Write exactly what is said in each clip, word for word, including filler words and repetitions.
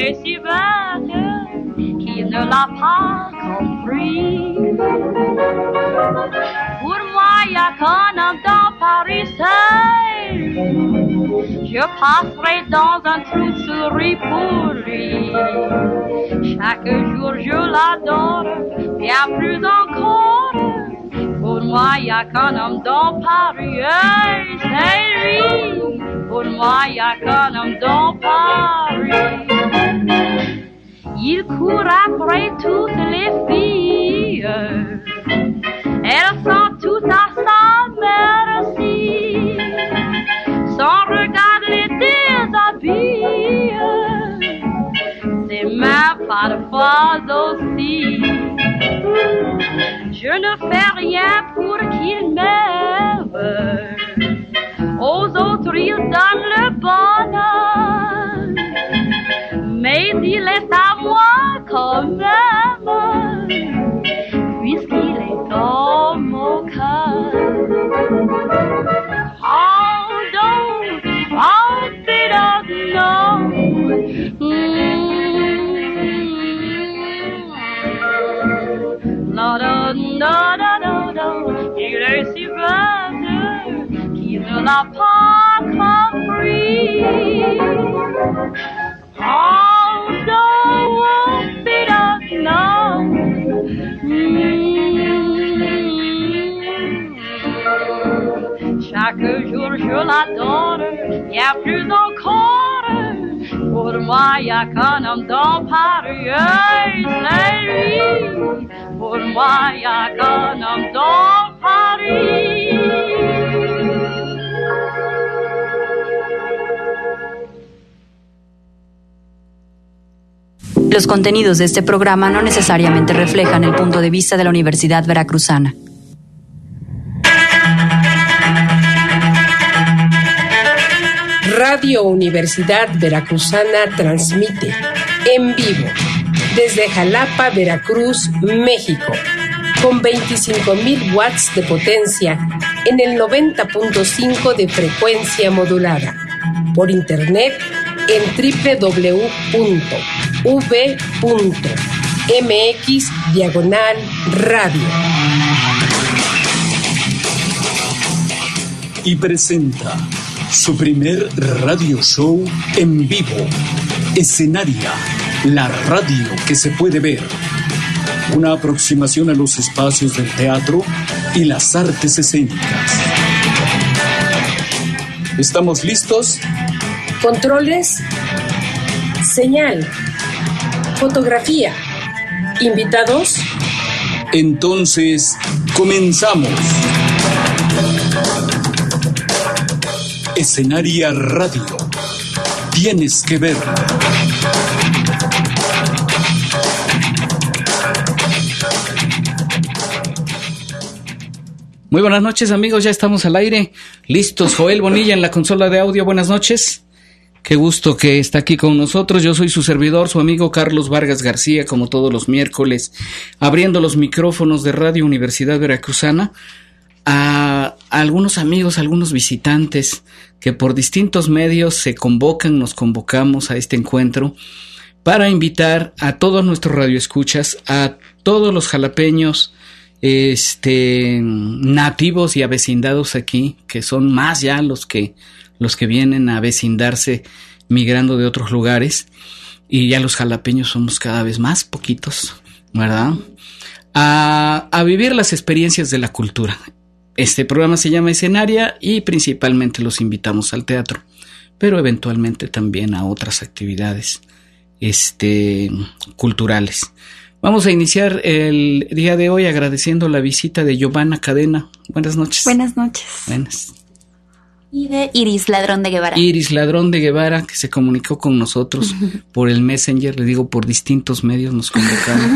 est si belle qu'il ne l'a pas compris. Pour moi, il n'y a qu'un homme dans Paris seul. Je passerai dans un trou de souris pour lui. Chaque jour je l'adore, bien plus encore. Pour moi, il n'y a qu'un homme dans Paris, hey, c'est lui. Pour moi, il n'y a qu'un homme dans Paris. Il court après toutes les filles. Elles sont toutes à sa merci. Son regard les déshabille. Ses mains parfois aussi. Je ne fais rien pour qu'il m'aime. Aux autres il donne le bonheur, mais il est à moi quand même, puisqu'il est dans mon cœur. Oh don't, oh they don't know. No, no, no, no, no, no. Il est si belle qu'il ne l'a pas compris. Oh, don't be don't know. Chaque jour je l'adore, bien plus encore. Pour moi, il n'y a qu'un homme dans Paris, c'est lui. Pour moi, il n'y a qu'un homme dans Paris. Los contenidos de este programa no necesariamente reflejan el punto de vista de la Universidad Veracruzana. Radio Universidad Veracruzana transmite en vivo desde Jalapa, Veracruz, México, con veinticinco mil watts de potencia en el noventa punto cinco de frecuencia modulada, por internet en doble u doble u doble u punto v punto m x diagonal radio. Y presenta su primer radio show en vivo, Escenaria, la radio que se puede ver. Una aproximación a los espacios del teatro y las artes escénicas. ¿Estamos listos? Controles, señal, fotografía, invitados. Entonces, comenzamos. Escenaria Radio. Tienes que ver. Muy buenas noches, amigos, ya estamos al aire. Listos, Joel Bonilla en la consola de audio. Buenas noches. Qué gusto que está aquí con nosotros. Yo soy su servidor, su amigo Carlos Vargas García, como todos los miércoles, abriendo los micrófonos de Radio Universidad Veracruzana a algunos amigos, a algunos visitantes que por distintos medios se convocan, nos convocamos a este encuentro para invitar a todos nuestros radioescuchas, a todos los jalapeños este nativos y avecindados aquí, que son más ya los que los que vienen a avecindarse migrando de otros lugares, y ya los jalapeños somos cada vez más poquitos, ¿verdad? A, a vivir las experiencias de la cultura. Este programa se llama Escenaria y principalmente los invitamos al teatro, pero eventualmente también a otras actividades este, culturales. Vamos a iniciar el día de hoy agradeciendo la visita de Giovanna Cadena. Buenas noches. Buenas noches. Buenas. Y de Iris Ladrón de Guevara. Iris Ladrón de Guevara, que se comunicó con nosotros por el Messenger, le digo, por distintos medios nos convocaron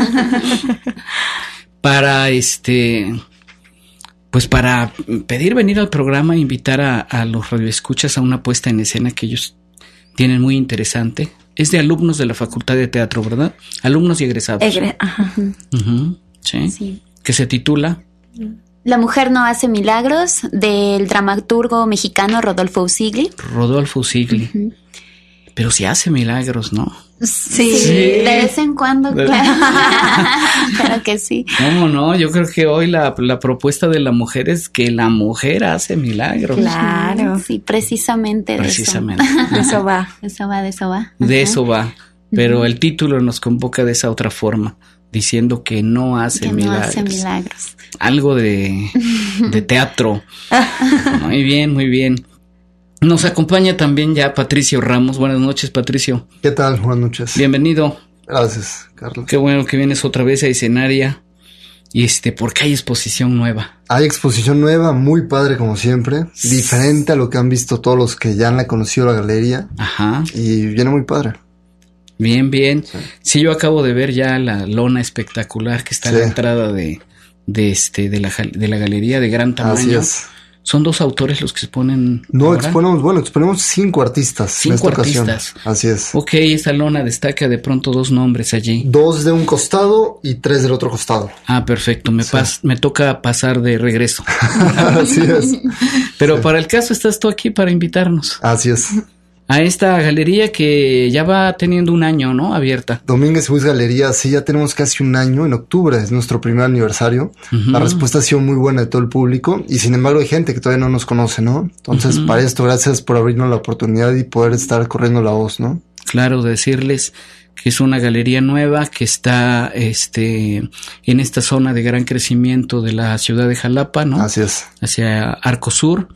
para este... Pues para pedir venir al programa, invitar a, a los radioescuchas a una puesta en escena que ellos tienen muy interesante. Es de alumnos de la Facultad de Teatro, ¿verdad? Alumnos y egresados. Egre- ajá. Uh-huh. ¿Sí? Sí. Que se titula La mujer no hace milagros, del dramaturgo mexicano Rodolfo Usigli. Rodolfo Usigli. Uh-huh. Pero sí hace milagros, ¿no? Sí, Sí. de vez en cuando, De- claro. Claro que sí. ¿Cómo no? Yo creo que hoy la, la propuesta de la mujer es que la mujer hace milagros. Claro. Sí, precisamente de Precisamente. eso. De eso va. De eso va, de eso va. De Ajá. eso va. Pero el título nos convoca de esa otra forma, diciendo que no hace Que no milagros. hace milagros. Algo de, de teatro. Muy bien, muy bien. Nos acompaña también ya Patricio Ramos. Buenas noches, Patricio. ¿Qué tal? Buenas noches. Bienvenido. Gracias, Carlos. Qué bueno que vienes otra vez a Escenaria. Y este, porque hay exposición nueva. Hay exposición nueva, muy padre como siempre, diferente a lo que han visto todos los que ya han conocido la galería Ajá. y viene muy padre. Bien, bien. Sí. Sí, yo acabo de ver ya la lona espectacular que está a la Sí. entrada de, de este, de la, gal- de la galería de gran tamaño. Así es. Son dos autores los que exponen. No, ahora? exponemos, bueno, exponemos cinco artistas Cinco en esta ocasión. artistas. Así es. Ok, esta lona destaca de pronto dos nombres allí. Dos de un costado y tres del otro costado. Ah, perfecto. Me, Sí. pas- me toca pasar de regreso. Así es. Pero Sí. para el caso estás tú aquí para invitarnos Así es. a esta galería que ya va teniendo un año, ¿no? Abierta. Domínguez y Luis Galería, sí, ya tenemos casi un año, en octubre es nuestro primer aniversario. Ujú. La respuesta ha sido muy buena de todo el público y sin embargo hay gente que todavía no nos conoce, ¿no? Entonces, Ujú. para esto, gracias por abrirnos la oportunidad y poder estar corriendo la voz, ¿no? Claro, decirles que es una galería nueva que está este en esta zona de gran crecimiento de la ciudad de Jalapa, ¿no? Así es. Hacia Arco Sur.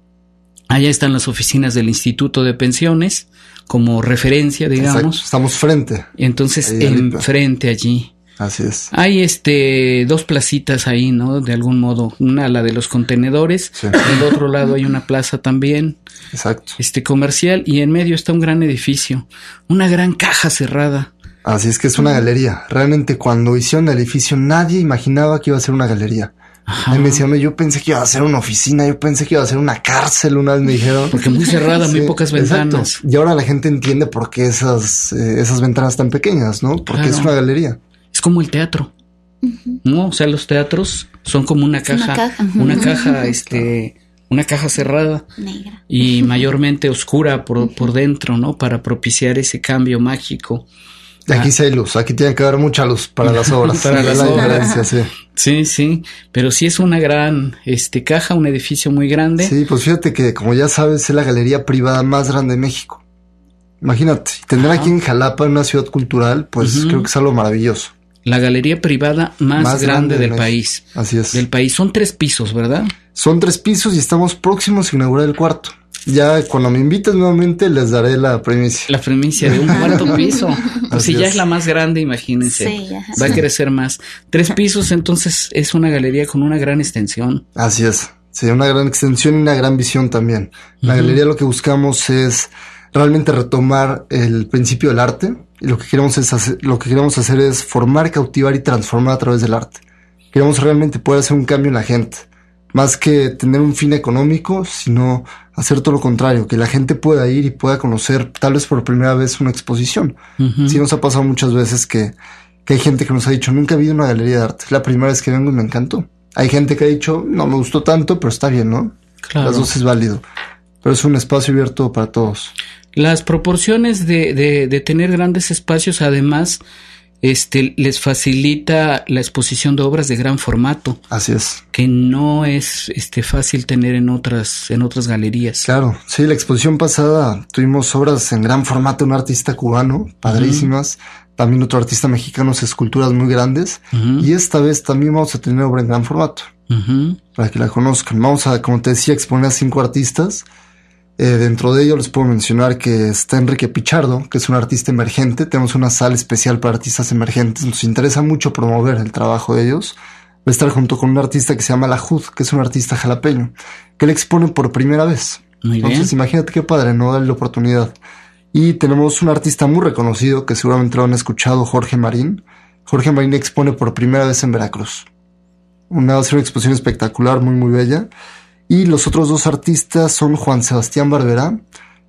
Allá están las oficinas del Instituto de Pensiones como referencia, digamos. Exacto. Estamos frente. Y entonces Ahí ahorita. enfrente allí Así es. hay este dos placitas ahí, ¿no? De algún modo, una la de los contenedores, Sí. del otro lado hay una plaza también, Exacto. este comercial, y en medio está un gran edificio, una gran caja cerrada. Así es que es una galería. Realmente cuando hicieron el edificio nadie imaginaba que iba a ser una galería. Ajá. A mí me decían, "No, yo pensé que iba a ser una oficina, yo pensé que iba a ser una cárcel", una vez me dijeron. Porque muy cerrada, muy Sí, pocas exacto. ventanas. Y ahora la gente entiende por qué esas, eh, esas ventanas tan pequeñas, ¿no? Porque Claro. es una galería. Es como el teatro, ¿no? O sea, los teatros son como una Es una caja, caja. una caja, este, una caja cerrada Negra. y mayormente oscura por, por dentro, ¿no? Para propiciar ese cambio mágico. Y aquí Ah. sí hay luz, aquí tiene que haber mucha luz para las obras. Para Es las la obras. diferencia, sí. Sí, sí, pero sí es una gran, este, caja, un edificio muy grande. Sí, pues fíjate que, como ya sabes, es la galería privada más grande de México. Imagínate, tener Ajá. aquí en Jalapa, en una ciudad cultural, pues Ujú. creo que es algo maravilloso. La galería privada más, Más grande, grande de del México. país. Así es. Del país. Son tres pisos, ¿verdad? Son tres pisos y estamos próximos a inaugurar el cuarto. Ya cuando me invites nuevamente les daré la primicia. La primicia de un cuarto piso. Pues Así si ya es. es la más grande, imagínense. Sí, ajá. Va a crecer más. Tres pisos, entonces es una galería con una gran extensión. Así es. Sí, una gran extensión y una gran visión también. La Ujú. galería lo que buscamos es realmente retomar el principio del arte y lo que queremos es hacer, lo que queremos hacer es formar, cautivar y transformar a través del arte. Queremos realmente poder hacer un cambio en la gente, más que tener un fin económico, sino hacer todo lo contrario, que la gente pueda ir y pueda conocer tal vez por primera vez una exposición. Ujú. Sí nos ha pasado muchas veces que, que hay gente que nos ha dicho, nunca he habido una galería de arte, es la primera vez que vengo y me encantó. Hay gente que ha dicho, no me gustó tanto, pero está bien, ¿no? Claro. Las dos es válido. Pero es un espacio abierto para todos. Las proporciones de, de, de tener grandes espacios, además, este, les facilita la exposición de obras de gran formato, Así es. que no es este, fácil tener en otras, en otras galerías. Claro, sí, la exposición pasada tuvimos obras en gran formato, un artista cubano, padrísimas, también otro artista mexicano, esculturas muy grandes, Ujú. y esta vez también vamos a tener obra en gran formato, Ujú. para que la conozcan. Vamos a, como te decía, exponer a cinco artistas. Eh, dentro de ellos les puedo mencionar que está Enrique Pichardo, que es un artista emergente. Tenemos una sala especial para artistas emergentes. Nos interesa mucho promover el trabajo de ellos. Va a estar junto con un artista que se llama La Jud, que es un artista jalapeño, que le expone por primera vez. Muy bien. Entonces, imagínate qué padre, ¿no? Darle la oportunidad. Y tenemos un artista muy reconocido que seguramente lo han escuchado, Jorge Marín. Jorge Marín expone por primera vez en Veracruz. Una, va a ser una exposición espectacular, muy, muy bella. Y los otros dos artistas son Juan Sebastián Barberá,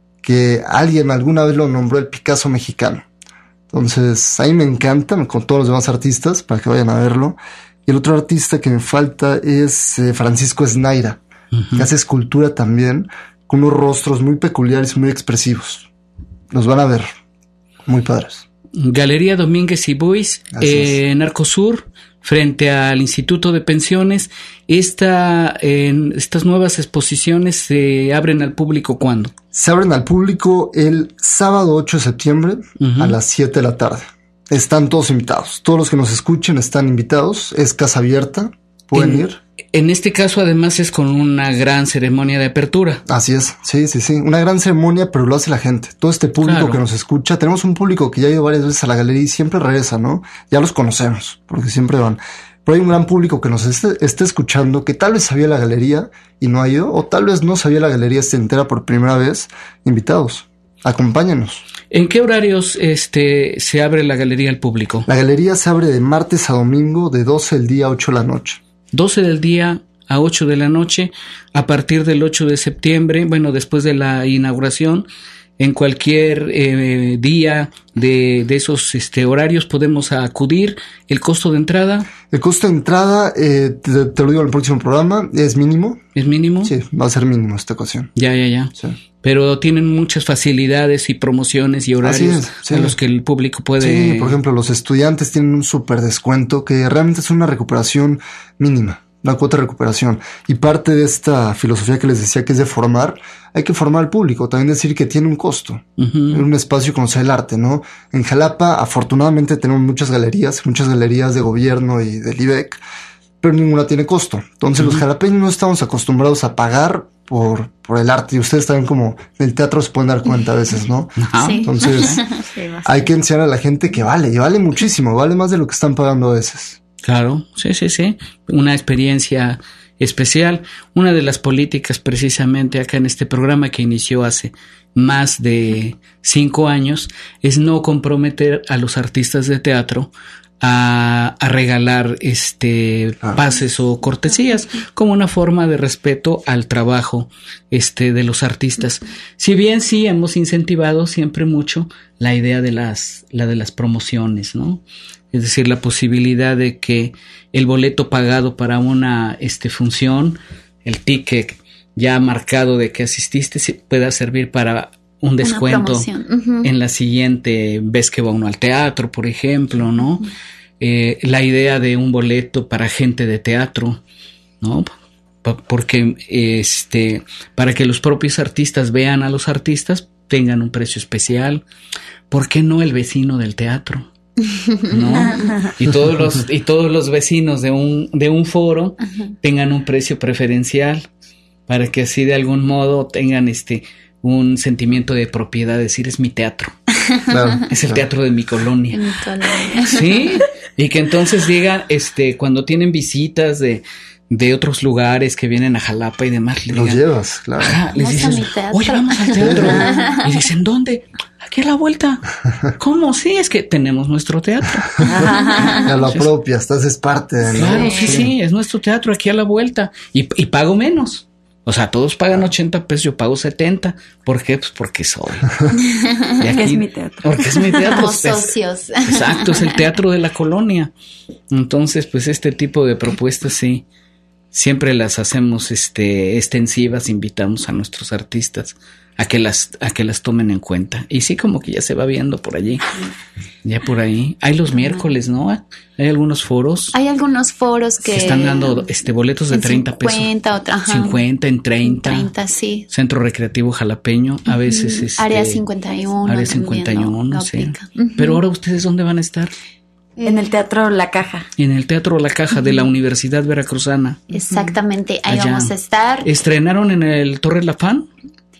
que alguien alguna vez lo nombró el Picasso mexicano. Entonces, ahí me encanta, con todos los demás artistas, para que vayan a verlo. Y el otro artista que me falta es eh, Francisco Esnaira, Ujú. que hace escultura también, con unos rostros muy peculiares y muy expresivos. Los van a ver, muy padres. Galería Domínguez y Bois, eh, en Arcosur, frente al Instituto de Pensiones. Esta, eh, estas nuevas exposiciones se abren al público ¿cuándo? Se abren al público el sábado ocho de septiembre uh-huh. a las siete de la tarde. Están todos invitados. Todos los que nos escuchen están invitados. Es casa abierta. Pueden en, ir. En este caso, además, es con una gran ceremonia de apertura. Así es. Sí, sí, sí. Una gran ceremonia, pero lo hace la gente. Todo este público claro. que nos escucha. Tenemos un público que ya ha ido varias veces a la galería y siempre regresa, ¿no? Ya los conocemos, porque siempre van. Pero hay un gran público que nos esté, esté escuchando, que tal vez sabía la galería y no ha ido, o tal vez no sabía la galería esté entera por primera vez. Invitados. Acompáñanos. ¿En qué horarios este se abre la galería al público? La galería se abre de martes a domingo, de doce del día a ocho de la noche. doce del día a ocho de la noche, a partir del ocho de septiembre, bueno, después de la inauguración, en cualquier eh, día de, de esos este, horarios podemos acudir. ¿El costo de entrada? El costo de entrada, eh, te, te lo digo en el próximo programa, es mínimo. ¿Es mínimo? Sí, va a ser mínimo esta ocasión. Ya, ya, ya. Sí. Pero tienen muchas facilidades y promociones y horarios es, sí. a los que el público puede... Sí, por ejemplo, los estudiantes tienen un súper descuento que realmente es una recuperación mínima, una cuota de recuperación. Y parte de esta filosofía que les decía que es de formar, hay que formar al público, también decir que tiene un costo, uh-huh. un espacio conocer el arte, ¿no? En Jalapa, afortunadamente, tenemos muchas galerías, muchas galerías de gobierno y del I B E C, pero ninguna tiene costo. Entonces, uh-huh. los jalapeños no estamos acostumbrados a pagar por, por el arte. Y ustedes también, como en el teatro, se pueden dar cuenta a veces, ¿no? Sí. Entonces, sí, hay que enseñar a la gente que vale, y vale muchísimo, vale más de lo que están pagando a veces. Claro, sí, sí, sí. Una experiencia especial. Una de las políticas precisamente acá en este programa que inició hace más de cinco años es no comprometer a los artistas de teatro a, a regalar este ah. pases o cortesías como una forma de respeto al trabajo este de los artistas. Si bien sí hemos incentivado siempre mucho la idea de las la de las promociones, ¿no? Es decir, la posibilidad de que el boleto pagado para una este función, el ticket ya marcado de que asististe, pueda servir para un descuento uh-huh. en la siguiente vez que va uno al teatro, por ejemplo, ¿no? Uh-huh. Eh, la idea de un boleto para gente de teatro, ¿no? Porque este, para que los propios artistas vean a los artistas, tengan un precio especial. ¿Por qué no el vecino del teatro? ¿No? Y todos los, y todos los vecinos de un, de un foro uh-huh. tengan un precio preferencial, para que así de algún modo tengan este un sentimiento de propiedad, decir es mi teatro. Claro, es el claro. teatro de mi colonia. Mi colonia. Sí, y que entonces digan, este, cuando tienen visitas de, de otros lugares que vienen a Jalapa y demás, le los digan, llevas, claro. Ajá, les dices, oye, vamos al teatro. Y dicen, ¿dónde? Aquí a la vuelta. ¿Cómo? Sí, es que tenemos nuestro teatro. Ya lo apropias, haces parte de... Claro, ¿no? sí, sí, sí, es nuestro teatro aquí a la vuelta. Y, y pago menos. O sea, todos pagan ochenta pesos, yo pago setenta. ¿Por qué? Pues porque soy. Y aquí, es mi teatro. Porque es mi teatro. Somos socios. Exacto, es el teatro de la colonia. Entonces, pues este tipo de propuestas sí, siempre las hacemos este extensivas, invitamos a nuestros artistas a que las a que las tomen en cuenta. Y sí, como que ya se va viendo por allí. Ya por ahí. Hay los miércoles, ¿no? Hay algunos foros. Hay algunos foros que... Se están dando este boletos de treinta pesos. cincuenta, otra, ajá. cincuenta, en treinta. treinta, sí. Centro Recreativo Jalapeño. A veces es... Área cincuenta y uno. Área cincuenta y uno, sí. Uh-huh. Pero ahora, ¿ustedes dónde van a estar? En el Teatro La Caja. En el Teatro La Caja uh-huh. de la Universidad Veracruzana. Exactamente, ahí Allá. vamos a estar. ¿Estrenaron en el Torre Lafán?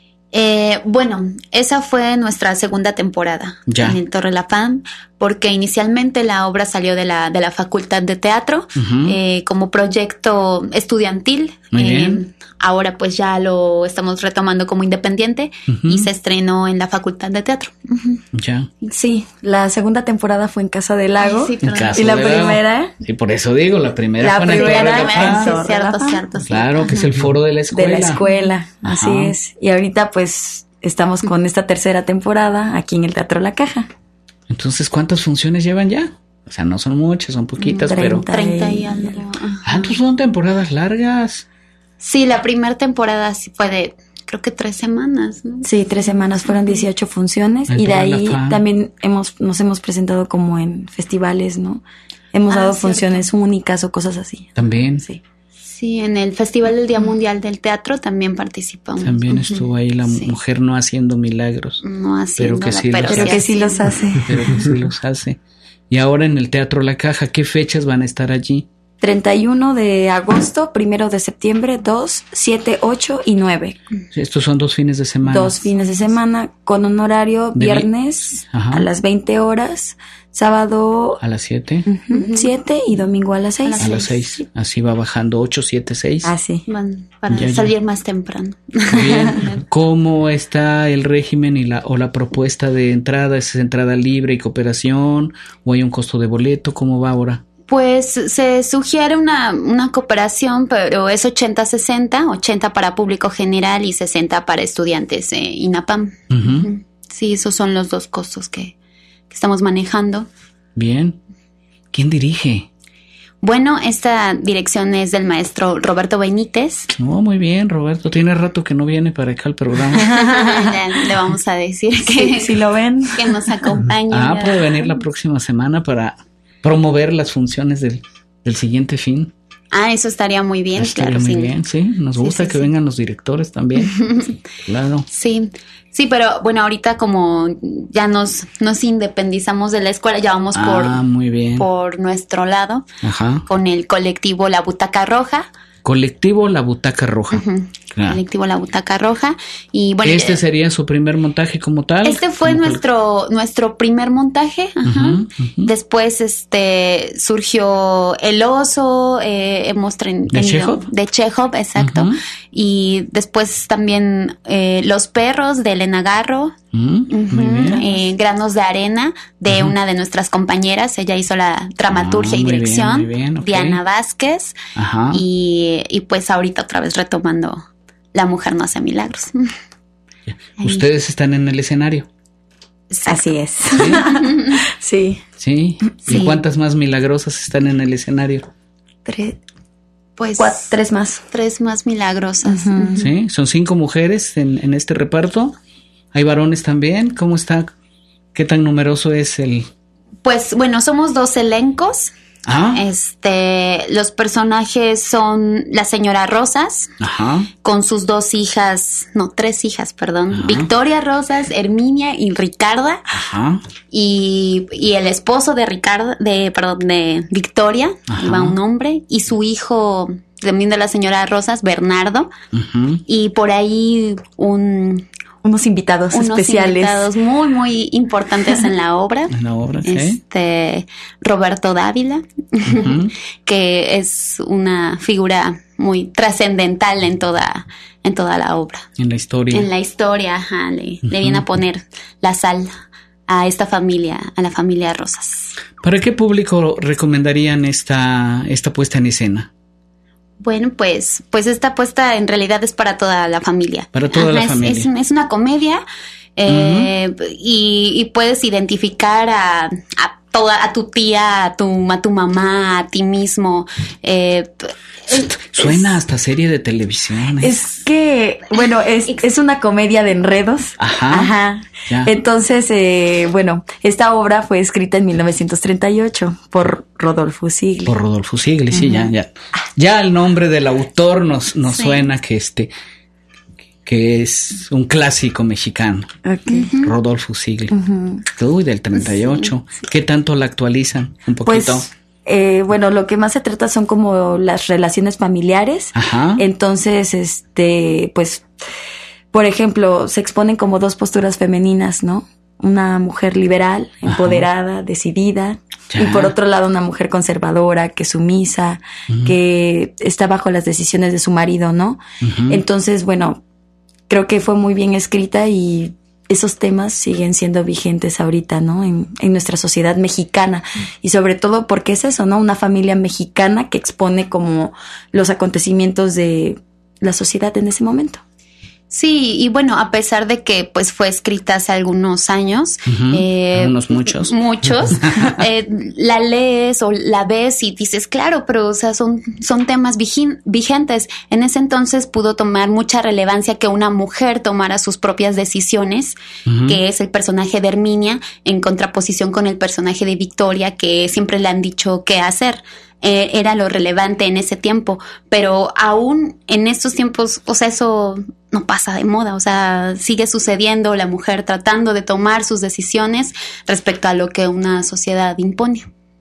Eh, bueno, esa fue nuestra segunda temporada ya. en el Torre Lafán, porque inicialmente la obra salió de la de la Facultad de Teatro uh-huh. eh, como proyecto estudiantil. Muy eh, bien. Ahora pues ya lo estamos retomando como independiente uh-huh. y se estrenó en la Facultad de Teatro. Uh-huh. Ya. Sí, la segunda temporada fue en Casa del Lago. Ay, sí, en Casa y la del primera. Lago. Sí, por eso digo, la primera la fue en primera, el Torre Lafán. Sí, cierto, cierto. Sí. Claro, que es el foro de la escuela. De la escuela, así Ajá. es. Y ahorita pues estamos con esta tercera temporada aquí en el Teatro La Caja. Entonces, ¿cuántas funciones llevan ya? O sea, no son muchas, son poquitas, pero... treinta y algo. Ah, entonces son temporadas largas. Sí, la primera temporada sí fue de creo que tres semanas, ¿no? Sí, tres semanas, fueron dieciocho funciones. Ay, y de para ahí la fan. también hemos nos hemos presentado como en festivales, ¿no? Hemos Ah, dado cierto. funciones únicas o cosas así. También. Sí. Sí, en el Festival del Día Mundial del Teatro también participamos. También Ujú. estuvo ahí la Sí. mujer no haciendo milagros, No haciendo, que sí pero, los Pero hace. que sí los hace. pero que sí los hace. Y ahora en el Teatro La Caja, ¿qué fechas van a estar allí? treinta y uno de agosto, primero de septiembre, dos, siete, ocho y nueve. Estos son dos fines de semana. Dos fines de semana con un horario De vi- viernes Ajá. a las veinte horas, sábado A las siete, siete y domingo a las seis. a las seis. Así va bajando, ocho, siete, seis. Ah, sí. Van para Ya, ya. salir más temprano. Bien. ¿Cómo está el régimen y la o la propuesta de entrada? ¿Es entrada libre y cooperación? ¿O hay un costo de boleto? ¿Cómo va ahora? Pues se sugiere una, una cooperación, pero es ochenta sesenta, ochenta para público general y sesenta para estudiantes eh, INAPAM. Ujú. Sí, esos son los dos costos que, que estamos manejando. Bien. ¿Quién dirige? Bueno, esta dirección es del maestro Roberto Benítez. No, muy bien, Roberto. Tiene rato que no viene para acá al programa. le, le vamos a decir que, Si lo ven. que nos acompañe. Ah, puede venir la próxima semana para promover las funciones del, del siguiente fin. Ah, eso estaría muy bien, Estaría claro. muy sí. bien, sí. Nos Sí, gusta sí, que sí. vengan los directores también. Claro. Sí, sí, pero bueno, ahorita como ya nos, nos independizamos de la escuela, ya vamos por, Ah, muy bien. por nuestro lado Ajá. con el colectivo La Butaca Roja. Colectivo La Butaca Roja. Ujú. Claro. Colectivo La Butaca Roja. Y bueno, ¿Este eh, sería su primer montaje como tal? este fue Como col- nuestro, nuestro primer montaje. Ajá. Ujú, ujú. Después este surgió El Oso, eh, hemos tren- ¿De tenido Chekhov? de Chekhov, exacto. Ujú. Y después también eh, Los Perros de Elena Garro. Mm, muy Ujú, bien. eh, Granos de Arena de una de nuestras compañeras. Ella hizo la dramaturgia Ah, y muy bien, dirección. muy bien, ok. Diana Vázquez. Ajá. Y, y pues ahorita otra vez retomando La Mujer No Hace Milagros. Ustedes están en el escenario. Exacto. Así es. Sí. ¿Sí? Sí. ¿Y cuántas más milagrosas están en el escenario? Tres, Pues cuatro, tres más. tres más milagrosas. Ujú. ¿Sí? Son cinco mujeres en, en este reparto. ¿Hay varones también? ¿Cómo está? ¿Qué tan numeroso es el...? Pues bueno, somos dos elencos. Ah, Este, los personajes son la señora Rosas ajá. con sus dos hijas, no, tres hijas, perdón, Ajá. Victoria Rosas, Herminia y Ricarda. Ajá. Y, y el esposo de Ricardo, de, perdón, de Victoria, Ajá. iba un hombre, y su hijo, también de la señora Rosas, Bernardo, Ujú. y por ahí un, Unos invitados unos especiales. invitados muy, muy importantes en la obra. En la obra, ¿sí? Este, Roberto Dávila, Ujú. que es una figura muy trascendental en toda, en toda la obra. En la historia. En la historia, ajá, le, le Ujú. viene a poner la sal a esta familia, a la familia Rosas. ¿Para qué público recomendarían esta, esta puesta en escena? Bueno, pues, pues esta apuesta en realidad es para toda la familia. Para toda la es, familia. Es, es una comedia eh, y, y puedes identificar a, a toda, a tu tía, a tu, a tu mamá, a ti mismo. Eh, Suena hasta serie de televisión. ¿eh? Es que, bueno, es, es una comedia de enredos. Ajá. Ajá. Ya. Entonces, eh, bueno, esta obra fue escrita en mil novecientos treinta y ocho por Rodolfo Sigli. Por Rodolfo Sigli, sí, ya, ya. Ya el nombre del autor nos, nos Sí. suena que este, que es un clásico mexicano. Ok. Rodolfo Sigli. Uy, del treinta y ocho. ¿Qué tanto la actualizan? Un poquito. Pues, eh, bueno, lo que más se trata son como las relaciones familiares. Ajá. Entonces, este, pues, por ejemplo, se exponen como dos posturas femeninas, ¿no? Una mujer liberal, Ajá. empoderada, decidida, Ya. y por otro lado una mujer conservadora, que sumisa, Ujú. que está bajo las decisiones de su marido, ¿no? Ujú. Entonces, bueno, creo que fue muy bien escrita y esos temas siguen siendo vigentes ahorita, ¿no? En, en nuestra sociedad mexicana. Y sobre todo porque es eso, ¿no? Una familia mexicana que expone como los acontecimientos de la sociedad en ese momento. Sí, y bueno, a pesar de que pues fue escrita hace algunos años, uh-huh. eh, algunos muchos, muchos, eh, la lees o la ves y dices, claro, pero o sea, son, son temas vigin- vigentes. En ese entonces pudo tomar mucha relevancia que una mujer tomara sus propias decisiones, uh-huh. que es el personaje de Herminia, en contraposición con el personaje de Victoria, que siempre le han dicho qué hacer. Eh, era lo relevante en ese tiempo, pero aún en estos tiempos, o sea, eso no pasa de moda, o sea, sigue sucediendo, la mujer tratando de tomar sus decisiones respecto a lo que una sociedad impone.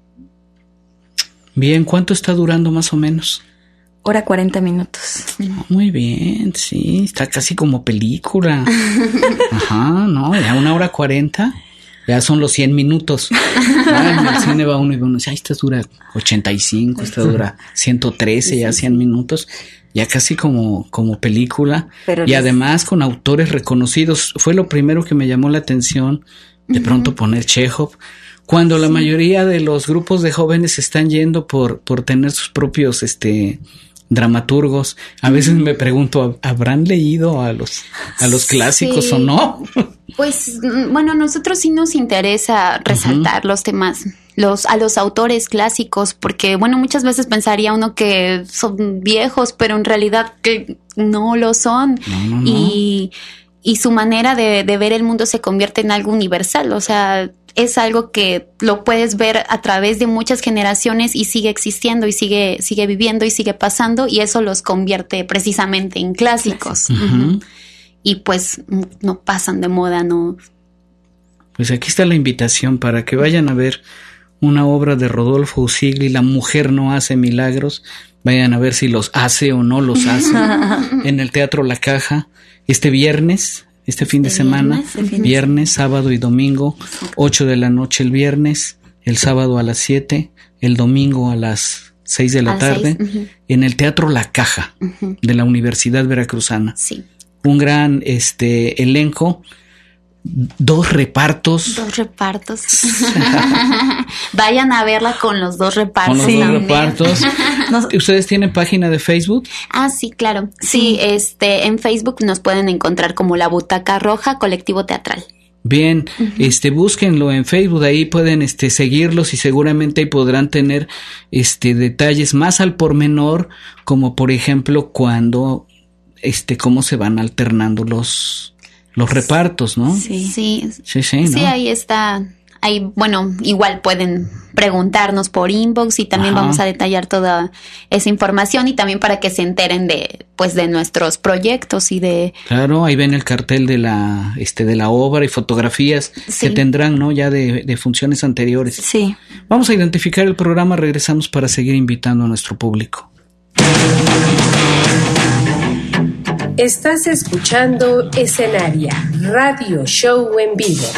Bien, ¿cuánto está durando más o menos? Hora cuarenta minutos. Muy bien, sí, está casi como película. Ajá, no, ya una hora cuarenta. Ya son los cien minutos. Ah, en el cine va uno y uno dice, ay, esta dura ochenta y cinco, esta dura ciento trece, ya cien minutos. Ya casi como, como película. Pero y les... además con autores reconocidos. Fue lo primero que me llamó la atención, de pronto uh-huh. poner Chekhov. Cuando sí. la mayoría de los grupos de jóvenes están yendo por, por tener sus propios, este... dramaturgos. A veces me pregunto, ¿habrán leído a los a los clásicos sí. o no? Pues bueno, a nosotros sí nos interesa resaltar uh-huh. los temas, los a los autores clásicos, porque bueno, muchas veces pensaría uno que son viejos, pero en realidad que no lo son. No, no, no. Y y su manera de, de ver el mundo se convierte en algo universal, o sea, es algo que lo puedes ver a través de muchas generaciones y sigue existiendo y sigue sigue viviendo y sigue pasando, y eso los convierte precisamente en clásicos. Uh-huh. Uh-huh. Y pues no pasan de moda, no. Pues aquí está la invitación para que vayan a ver una obra de Rodolfo Usigli, La mujer no hace milagros. Vayan a ver si los hace o no los hace en el Teatro La Caja este viernes. Este fin de semana, viernes, viernes, sábado y domingo, ocho de la noche el viernes, el sábado a las siete, el domingo a las seis de la a tarde, seis, uh-huh. en el Teatro La Caja uh-huh. de la Universidad Veracruzana. Sí. Un gran este elenco, dos repartos. Dos repartos. Vayan a verla con los dos repartos. Con los dos repartos. ¿Ustedes tienen página de Facebook? Ah, sí, claro. Sí, sí, este, en Facebook nos pueden encontrar como La Butaca Roja Colectivo Teatral. Bien, uh-huh. este, búsquenlo en Facebook, ahí pueden, este, seguirlos y seguramente ahí podrán tener, este, detalles más al pormenor, como por ejemplo cuando, este, cómo se van alternando los, los repartos, ¿no? Sí, sí, sí, sí, ¿no? Sí, ahí está. Ahí, bueno, igual pueden preguntarnos por inbox y también Ajá. vamos a detallar toda esa información y también para que se enteren de, pues, de nuestros proyectos y de. Claro, ahí ven el cartel de la, este, de la obra y fotografías sí. que tendrán, ¿no? Ya de, de funciones anteriores. Sí. Vamos a identificar el programa, regresamos para seguir invitando a nuestro público. Estás escuchando Escenaria, radio show en vivo.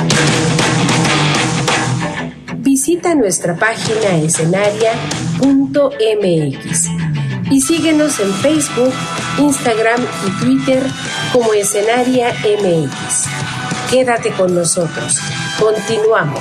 Visita nuestra página escenaria punto m x y síguenos en Facebook, Instagram y Twitter como Escenaria M X. Quédate con nosotros. Continuamos.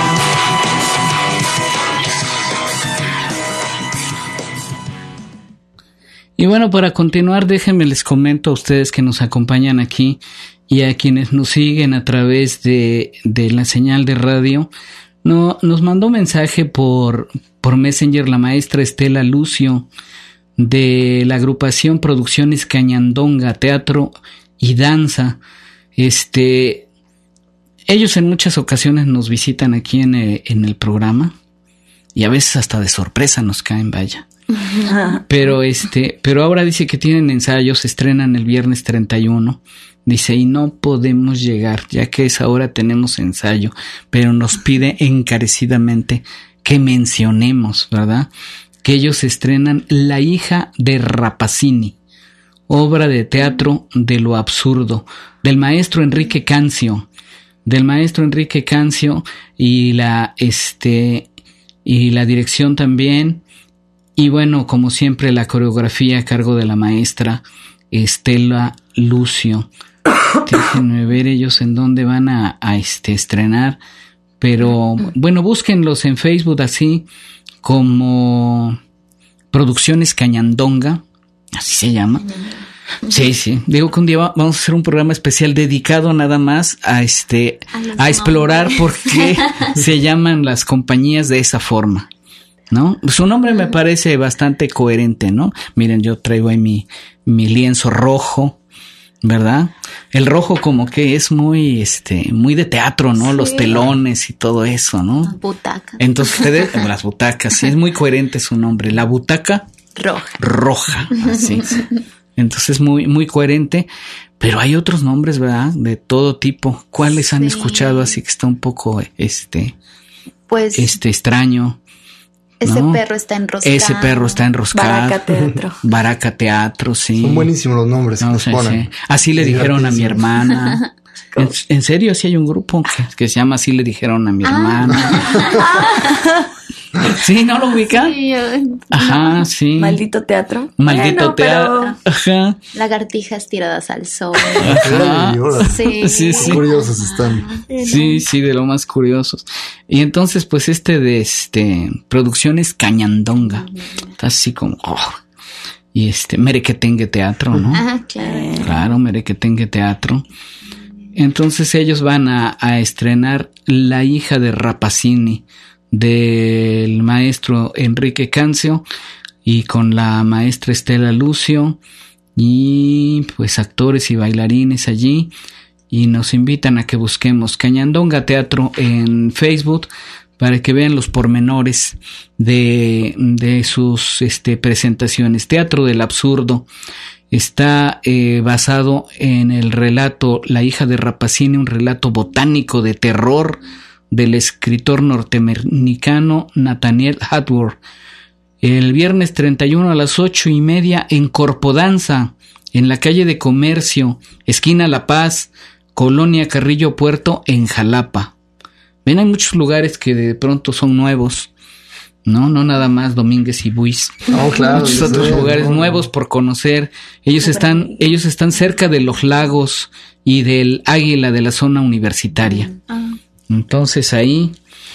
Y bueno, para continuar, déjenme les comento a ustedes que nos acompañan aquí y a quienes nos siguen a través de, de la señal de radio. No, nos mandó mensaje por, por Messenger la maestra Estela Lucio de la agrupación Producciones Cañandonga, Teatro y Danza. Este, ellos en muchas ocasiones nos visitan aquí en el, en el programa y a veces hasta de sorpresa nos caen, vaya. Pero este, pero ahora dice que tienen ensayos, se estrenan el viernes treinta y uno. Dice, y no podemos llegar, ya que a esa hora tenemos ensayo, pero nos pide encarecidamente que mencionemos, ¿verdad? Que ellos estrenan La hija de Rapacini, obra de teatro de lo absurdo, del maestro Enrique Cancio, del maestro Enrique Cancio y la, este, y la dirección también. Y bueno, como siempre, la coreografía a cargo de la maestra Estela Lucio. Déjenme ver ellos en dónde van a, a este, estrenar. Pero bueno, búsquenlos en Facebook así como Producciones Cañandonga, así se llama. Sí, sí. Digo que un día vamos a hacer un programa especial dedicado nada más a este, a, a explorar por qué se llaman las compañías de esa forma, ¿no? Su nombre me parece bastante coherente, ¿no? Miren, yo traigo ahí mi, mi lienzo rojo, ¿verdad? El rojo como que es muy, este, muy de teatro, ¿no? Sí. Los telones y todo eso, ¿no? Butaca. Entonces ustedes, las butacas, sí, es muy coherente su nombre. La butaca roja. Roja, así. Entonces muy, muy coherente. Pero hay otros nombres, ¿verdad? De todo tipo. ¿Cuáles han sí. escuchado así que está un poco, este, pues, este extraño? Ese ¿no? perro está enroscado. Ese perro está enroscado. Baraca Teatro. Baraca Teatro, sí. Son buenísimos los nombres no, que sí, nos ponen. Sí. Así le dijeron a mi hermana. ¿En, en serio? Sí hay un grupo que, que se llama Así le dijeron a mi hermana. Ah. ¿Sí? ¿No lo ubican? Sí, yo, Ajá, no. sí. Maldito teatro. Maldito bueno, teatro. Pero... Ajá. Lagartijas tiradas al sol. Ajá. Sí. Sí, sí. Curiosos están. Sí, sí, de lo más curiosos. Y entonces, pues, este de este Producciones Cañandonga. Está así como. Oh. Y este, Merequetengue Teatro, ¿no? Ajá, claro. Claro, Merequetengue Teatro. Entonces ellos van a, a estrenar La hija de Rapacini del maestro Enrique Cancio y con la maestra Estela Lucio y pues actores y bailarines allí, y nos invitan a que busquemos Cañandonga Teatro en Facebook para que vean los pormenores de, de sus este, presentaciones. Teatro del Absurdo está eh, basado en el relato La hija de Rapacini, un relato botánico de terror del escritor norteamericano Nathaniel Hawthorne. El viernes treinta y uno a las ocho y media en Corpodanza, en la calle de Comercio, esquina La Paz, Colonia Carrillo Puerto, en Jalapa. Ven, hay muchos lugares que de pronto son nuevos, no, no nada más Domínguez y Buis. No, claro. Muchos otros sí, lugares no, nuevos por conocer. Ellos están, ellos están cerca de los lagos y del Águila de la zona universitaria. Ah. Entonces ahí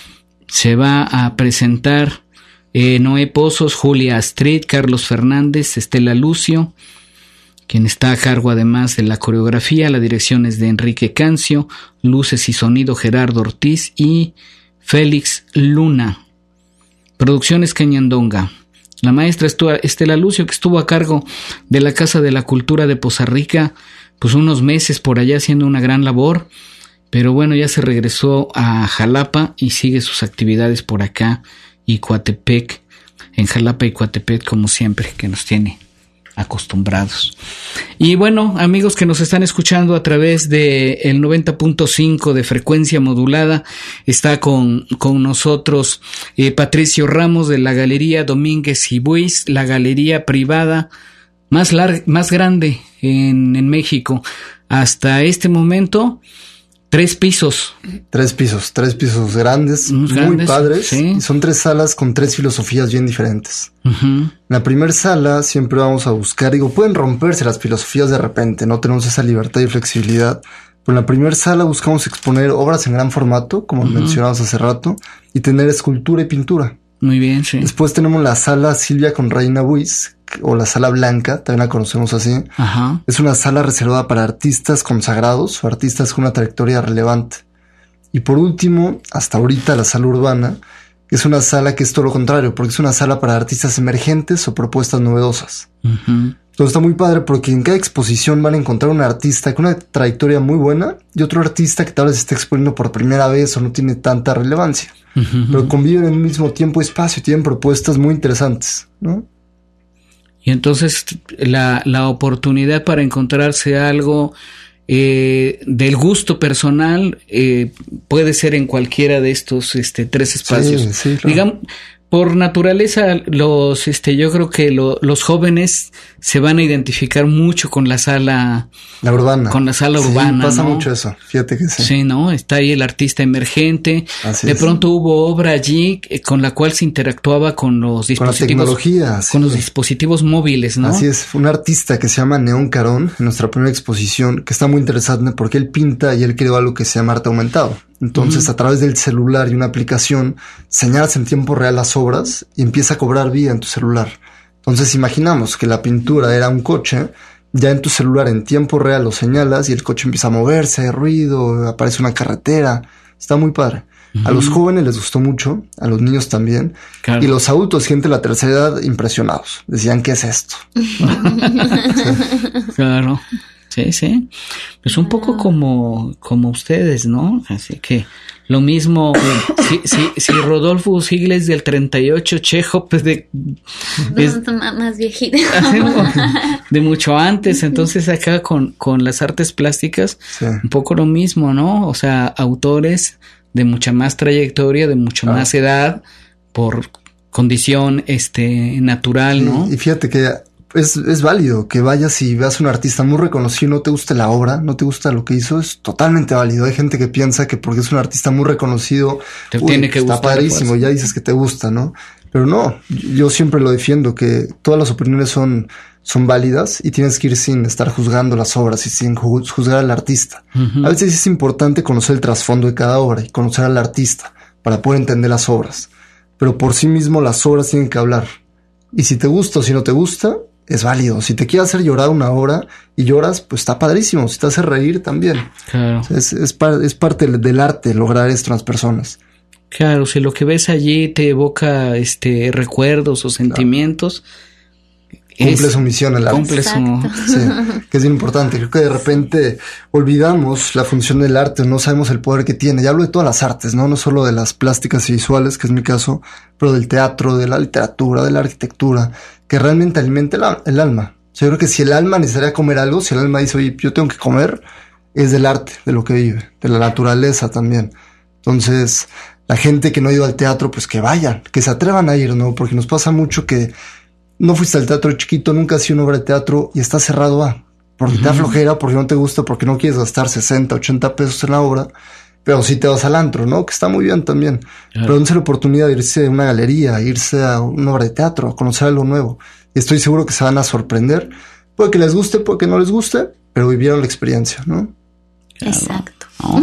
se va a presentar eh, Noé Pozos, Julia Astrid, Carlos Fernández, Estela Lucio, quien está a cargo además de la coreografía. La dirección es de Enrique Cancio, luces y sonido Gerardo Ortiz y Félix Luna. Producciones Cañandonga. La maestra Estela Lucio, que estuvo a cargo de la Casa de la Cultura de Poza Rica, pues unos meses por allá haciendo una gran labor. Pero bueno, ya se regresó a Jalapa y sigue sus actividades por acá, y Coatepec, en Jalapa y Coatepec, como siempre, que nos tiene acostumbrados. Y bueno, amigos que nos están escuchando a través de el noventa punto cinco de frecuencia modulada, está con, con nosotros eh, Patricio Ramos de la Galería Domínguez y Buis, la galería privada más, larga, más grande en, en México. Hasta este momento, Tres pisos. Tres pisos, tres pisos grandes, Unos muy grandes, padres. sí. Y son tres salas con tres filosofías bien diferentes. Uh-huh. En la primera sala siempre vamos a buscar, digo, pueden romperse las filosofías de repente, no tenemos esa libertad y flexibilidad. Pero en la primera sala buscamos exponer obras en gran formato, como uh-huh. mencionamos hace rato, y tener escultura y pintura. Muy bien, sí. Después tenemos la sala Silvia con Reina Buis, o la sala blanca, también la conocemos así. Ajá. Es una sala reservada para artistas consagrados o artistas con una trayectoria relevante. Y por último, hasta ahorita, la sala urbana, que es una sala que es todo lo contrario, porque es una sala para artistas emergentes o propuestas novedosas. Uh-huh. Entonces está muy padre porque en cada exposición van a encontrar un artista con una trayectoria muy buena y otro artista que tal vez esté exponiendo por primera vez o no tiene tanta relevancia. Uh-huh. Pero conviven en un mismo tiempo y espacio y tienen propuestas muy interesantes, ¿no? Y entonces la, la oportunidad para encontrarse algo eh, del gusto personal eh, puede ser en cualquiera de estos este, tres espacios. Sí, sí, claro. Digamos, por naturaleza, los, este, yo creo que lo, los jóvenes se van a identificar mucho con la sala, la urbana, con la sala sí, urbana. Pasa ¿no? mucho eso. Fíjate que sí. Sí, no, está ahí el artista emergente. Así de es. pronto hubo obra allí eh, con la cual se interactuaba con los dispositivos, con la tecnología, sí. con los dispositivos móviles, ¿no? Así es. Un artista que se llama Neón Carón en nuestra primera exposición, que está muy interesante porque él pinta y él creó algo que se llama arte aumentado. Entonces, uh-huh. a través del celular y una aplicación, señalas en tiempo real las obras y empieza a cobrar vida en tu celular. Entonces, imaginamos que la pintura era un coche ya en tu celular en tiempo real lo señalas y el coche empieza a moverse, hay ruido, aparece una carretera. Está muy padre. Uh-huh. A los jóvenes les gustó mucho, a los niños también. Claro. Y los adultos, gente de la tercera edad, impresionados. Decían, ¿qué es esto? Sí. Claro. Sí, sí. Pues un poco como, como ustedes, ¿no? Así que lo mismo, si, si, si Rodolfo Usigla es del treinta y ocho, Chekhov es de... Es, más viejito. De mucho antes. Entonces acá con, con las artes plásticas, sí. Un poco lo mismo, ¿no? O sea, autores de mucha más trayectoria, de mucho ah. más edad, por condición este natural, ¿no? Y, y fíjate que es, es válido que vayas y veas a un artista muy reconocido y no te guste la obra, no te gusta lo que hizo, es totalmente válido. Hay gente que piensa que porque es un artista muy reconocido, te uy, tiene que está gustar, padrísimo, ya dices que te gusta, ¿no? Pero no, yo siempre lo defiendo, que todas las opiniones son, son válidas y tienes que ir sin estar juzgando las obras y sin juzgar al artista. Uh-huh. A veces es importante conocer el trasfondo de cada obra y conocer al artista para poder entender las obras. Pero por sí mismo las obras tienen que hablar. Y si te gusta o si no te gusta, es válido. Si te quiere hacer llorar una hora y lloras, pues está padrísimo. Si te hace reír, también. Claro. O sea, es, es, par, es parte del arte lograr esto en las personas. Claro, si lo que ves allí te evoca este recuerdos o sentimientos, claro. Cumple su misión el arte. Cumple su... Sí, que es bien importante. Creo que de repente olvidamos la función del arte, no sabemos el poder que tiene. Ya hablo de todas las artes, ¿no? No solo de las plásticas y visuales, que es mi caso, pero del teatro, de la literatura, de la arquitectura, que realmente alimenta el, el alma. O sea, yo creo que si el alma necesitaría comer algo, si el alma dice, oye, yo tengo que comer, es del arte, de lo que vive, de la naturaleza también. Entonces, la gente que no ha ido al teatro, pues que vayan, que se atrevan a ir, ¿no? Porque nos pasa mucho que no fuiste al teatro chiquito, nunca has sido una obra de teatro y está cerrado a, porque uh-huh. te da flojera, porque no te gusta, porque no quieres gastar sesenta, ochenta pesos en la obra, pero sí te vas al antro, ¿no? Que está muy bien también. Claro. Pero dense la oportunidad de irse a una galería, irse a una obra de teatro, a conocer algo nuevo. Y estoy seguro que se van a sorprender. Puede que les guste, puede que no les guste, pero vivieron la experiencia, ¿no? Claro. Exacto. No,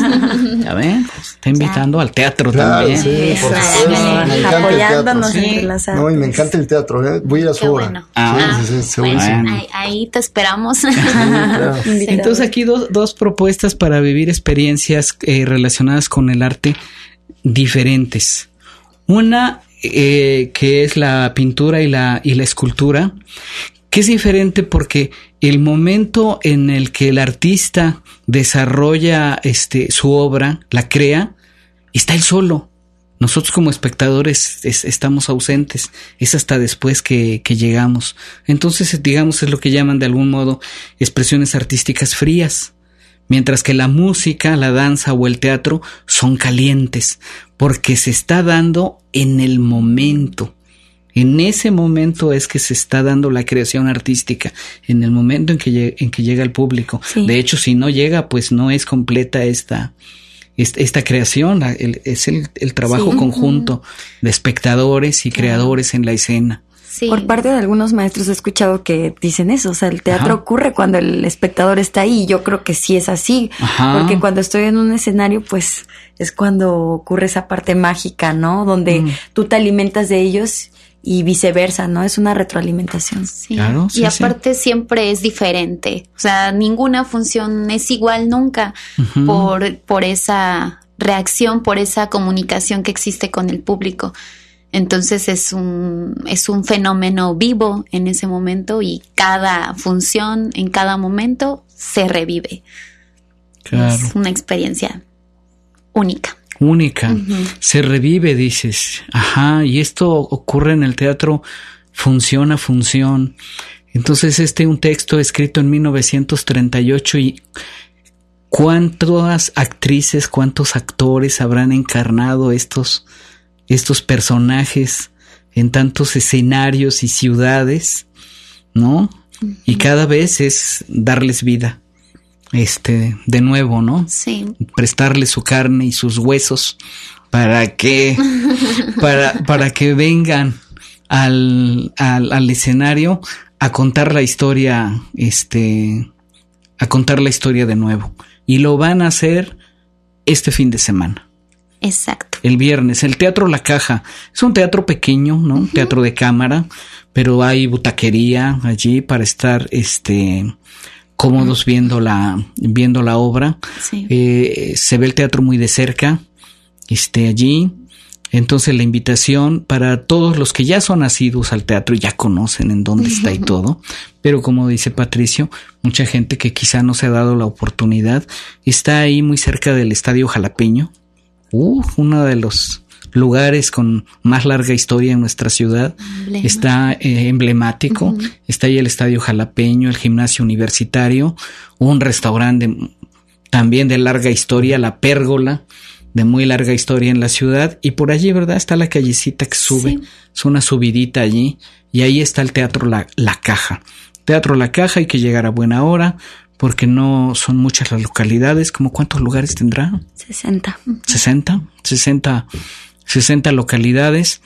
ya ven, pues, está invitando ya. al teatro claro, también. Sí, Eso, sí, me apoyándonos entre las artes. No, y me encanta el teatro, ¿eh? Voy a ir a su Qué obra. Bueno. Ah, sí, sí, sí, bueno, ahí, ahí te esperamos. Sí, claro. Entonces aquí do, dos propuestas para vivir experiencias eh, relacionadas con el arte diferentes. Una eh, que es la pintura y la, y la escultura, que es diferente porque el momento en el que el artista desarrolla este su obra, la crea, está él solo. Nosotros como espectadores es, estamos ausentes. Es hasta después que, que llegamos. Entonces, digamos, es lo que llaman de algún modo expresiones artísticas frías. Mientras que la música, la danza o el teatro son calientes, porque se está dando en el momento. En ese momento es que se está dando la creación artística, en el momento en que, lleg- en que llega el público. Sí. De hecho, si no llega, pues no es completa esta, esta, esta creación, el, es el, el trabajo sí. conjunto de espectadores y claro. creadores en la escena. Sí. Por parte de algunos maestros he escuchado que dicen eso, o sea, el teatro Ajá. ocurre cuando el espectador está ahí, y yo creo que sí es así, Ajá. porque cuando estoy en un escenario, pues es cuando ocurre esa parte mágica, ¿no? Donde mm. tú te alimentas de ellos y viceversa, ¿no? Es una retroalimentación. Sí. Claro, sí, y aparte sí. siempre es diferente, o sea, ninguna función es igual nunca uh-huh. por, por esa reacción, por esa comunicación que existe con el público. Entonces es un, es un fenómeno vivo en ese momento y cada función en cada momento se revive. Claro. Es una experiencia única. Única. Uh-huh. Se revive, dices. Ajá, y esto ocurre en el teatro función a función. Entonces este es un texto escrito en mil novecientos treinta y ocho y ¿cuántas actrices, cuántos actores habrán encarnado estos estos personajes en tantos escenarios y ciudades, ¿no? Uh-huh. Y cada vez es darles vida, este, de nuevo, ¿no? Sí. Prestarles su carne y sus huesos para que, para, para que vengan al, al, al escenario a contar la historia, este, a contar la historia de nuevo. Y lo van a hacer este fin de semana. Exacto. El viernes, el Teatro La Caja. Es un teatro pequeño, ¿no? Uh-huh. Teatro de cámara, pero hay butaquería allí para estar, este, cómodos uh-huh. viendo la, viendo la obra. Sí. Eh, se ve el teatro muy de cerca, este, allí. Entonces la invitación para todos los que ya son asiduos al teatro y ya conocen en dónde está y todo, pero como dice Patricio, mucha gente que quizá no se ha dado la oportunidad, está ahí muy cerca del Estadio Jalapeño, uh, uno de los lugares con más larga historia en nuestra ciudad. Emblema. Está eh, emblemático, uh-huh. está ahí el Estadio Jalapeño, el Gimnasio Universitario, un restaurante también de larga historia, La Pérgola, de muy larga historia en la ciudad, y por allí, ¿verdad? Está la callecita que sube, sí. es una subidita allí, y ahí está el Teatro La, La Caja. Teatro La Caja, hay que llegar a buena hora, porque no son muchas las localidades. ¿Cómo cuántos lugares tendrá? sesenta. ¿sesenta? sesenta, sesenta localidades,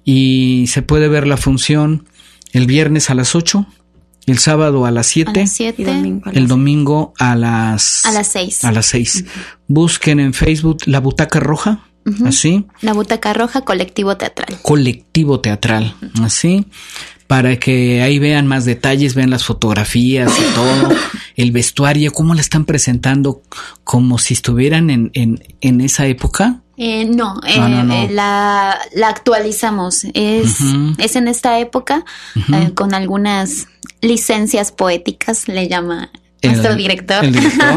y se puede ver la función el viernes a las ocho, el sábado a las siete, a las siete. Domingo a las el domingo a las a las seis. A las seis. Uh-huh. Busquen en Facebook La Butaca Roja, uh-huh. así. La Butaca Roja, Colectivo Teatral. Colectivo Teatral, uh-huh. así, para que ahí vean más detalles, vean las fotografías y todo, el vestuario, cómo la están presentando, como si estuvieran en, en, en esa época. Eh, no, eh, no, no, no. Eh, la, la actualizamos. Es, uh-huh. es en esta época, uh-huh. eh, con algunas licencias poéticas, le llama el, nuestro director. El director.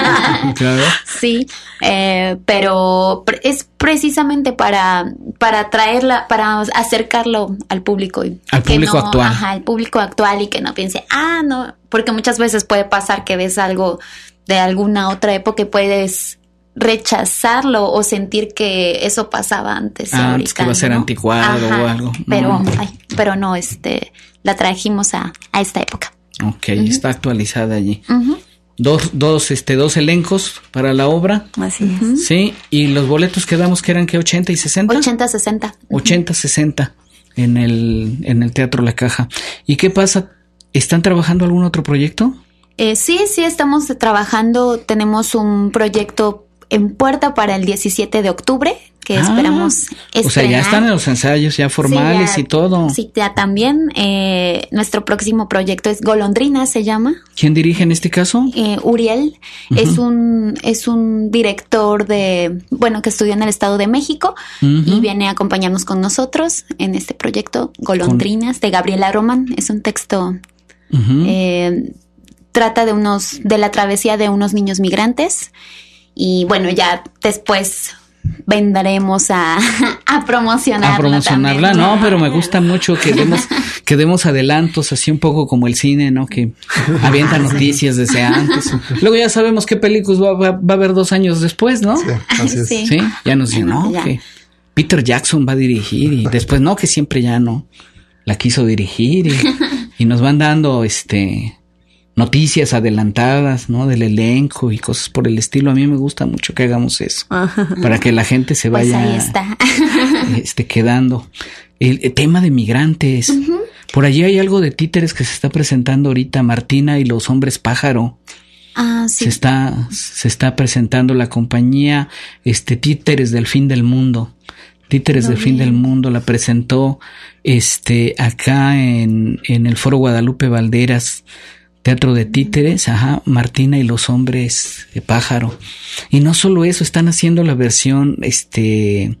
Claro. Sí, eh, pero es precisamente para, para traerla, para acercarlo al público. Al público no, actual. Ajá, al público actual, y que no piense, ah, no, porque muchas veces puede pasar que ves algo de alguna otra época y puedes rechazarlo o sentir que eso pasaba antes. Ah, ahorita, antes que iba a ser, ¿no?, anticuado. Ajá, o algo. Pero, no. ay, pero no, este, la trajimos a, a esta época. Ok, uh-huh. está actualizada allí. Uh-huh. Dos, dos, este, dos elencos para la obra. Así es. Uh-huh. Sí, y los boletos quedamos que eran que ochenta y sesenta. ochenta, sesenta. Uh-huh. ochenta, sesenta en el, en el Teatro La Caja. ¿Y qué pasa? ¿Están trabajando algún otro proyecto? Eh, sí, sí, estamos trabajando. Tenemos un proyecto en puerta para el diecisiete de octubre, que ah, esperamos estrenar. O sea, ya están en los ensayos ya formales, sí, ya, y todo. Sí, ya también. Eh, nuestro próximo proyecto es Golondrina, se llama. ¿Quién dirige en este caso? Eh, Uriel. Uh-huh. Es un es un director de, bueno, que estudió en el Estado de México, uh-huh. y viene a acompañarnos con nosotros en este proyecto Golondrinas, con... de Gabriela Román. Es un texto... Uh-huh. Eh, trata de unos de la travesía de unos niños migrantes. Y bueno, ya después vendremos a, a promocionarla. A promocionarla, también. No, pero me gusta mucho que demos, que demos adelantos, así un poco como el cine, ¿no? Que avienta noticias desde antes. Luego ya sabemos qué películas va, va, va a haber dos años después, ¿no? Sí, así es. Sí, sí, ya nos dicen, no, ya. que Peter Jackson va a dirigir, y después no, que siempre ya no la quiso dirigir, y, y nos van dando este... noticias adelantadas, ¿no? Del elenco y cosas por el estilo. A mí me gusta mucho que hagamos eso, para que la gente se vaya, pues ahí está. este, quedando. El, el tema de migrantes. Uh-huh. Por allí hay algo de títeres que se está presentando ahorita, Martina y los hombres pájaro. Ah, sí. Se está, se está presentando la compañía, este, Títeres del Fin del Mundo. Títeres no, del Fin del Mundo la presentó, este, acá en, en el Foro Guadalupe Valderas. Teatro de Títeres, ajá, Martina y los hombres de pájaro. Y no solo eso, están haciendo la versión este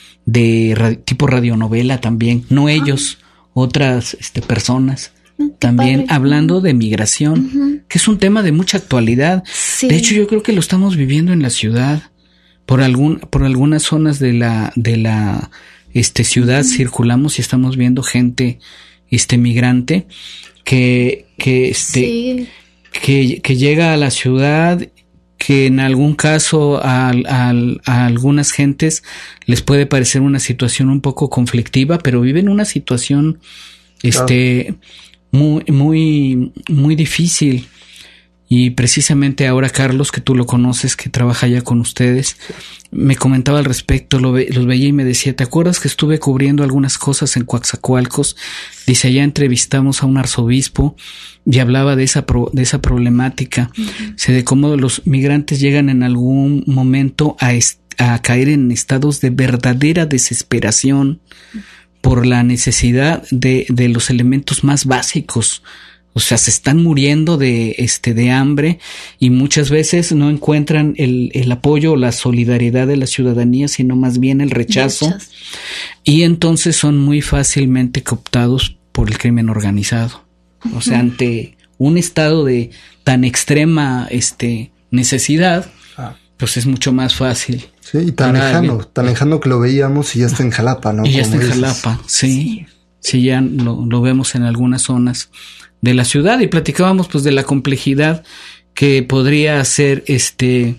de radio, tipo radionovela también, no ellos, ah. otras este personas. Qué también padre. Hablando de migración, uh-huh. que es un tema de mucha actualidad. Sí. De hecho, yo creo que lo estamos viviendo en la ciudad. Por algún por algunas zonas de la de la este ciudad uh-huh. circulamos y estamos viendo gente este migrante que que este sí. que, que llega a la ciudad, que en algún caso a, a, a algunas gentes les puede parecer una situación un poco conflictiva, pero viven una situación este claro. muy muy muy difícil, Y precisamente ahora Carlos, que tú lo conoces, que trabaja ya con ustedes, me comentaba al respecto, lo ve, los veía y me decía, ¿te acuerdas que estuve cubriendo algunas cosas en Coatzacoalcos? Dice, allá entrevistamos a un arzobispo y hablaba de esa pro, de esa problemática, uh-huh. Se de cómo los migrantes llegan en algún momento a, est- a caer en estados de verdadera desesperación uh-huh. por la necesidad de, de los elementos más básicos. O sea, se están muriendo de este de hambre y muchas veces no encuentran el, el apoyo o la solidaridad de la ciudadanía, sino más bien el rechazo. Muchas. Y entonces son muy fácilmente cooptados por el crimen organizado. Uh-huh. O sea, ante un estado de tan extrema este necesidad, ah. pues es mucho más fácil. Sí, y tan lejano, alguien. tan lejano que lo veíamos y ya está en Jalapa, ¿no? Y ya está en Jalapa, sí. Sí, sí ya lo, lo vemos en algunas zonas de la ciudad y platicábamos pues de la complejidad que podría ser este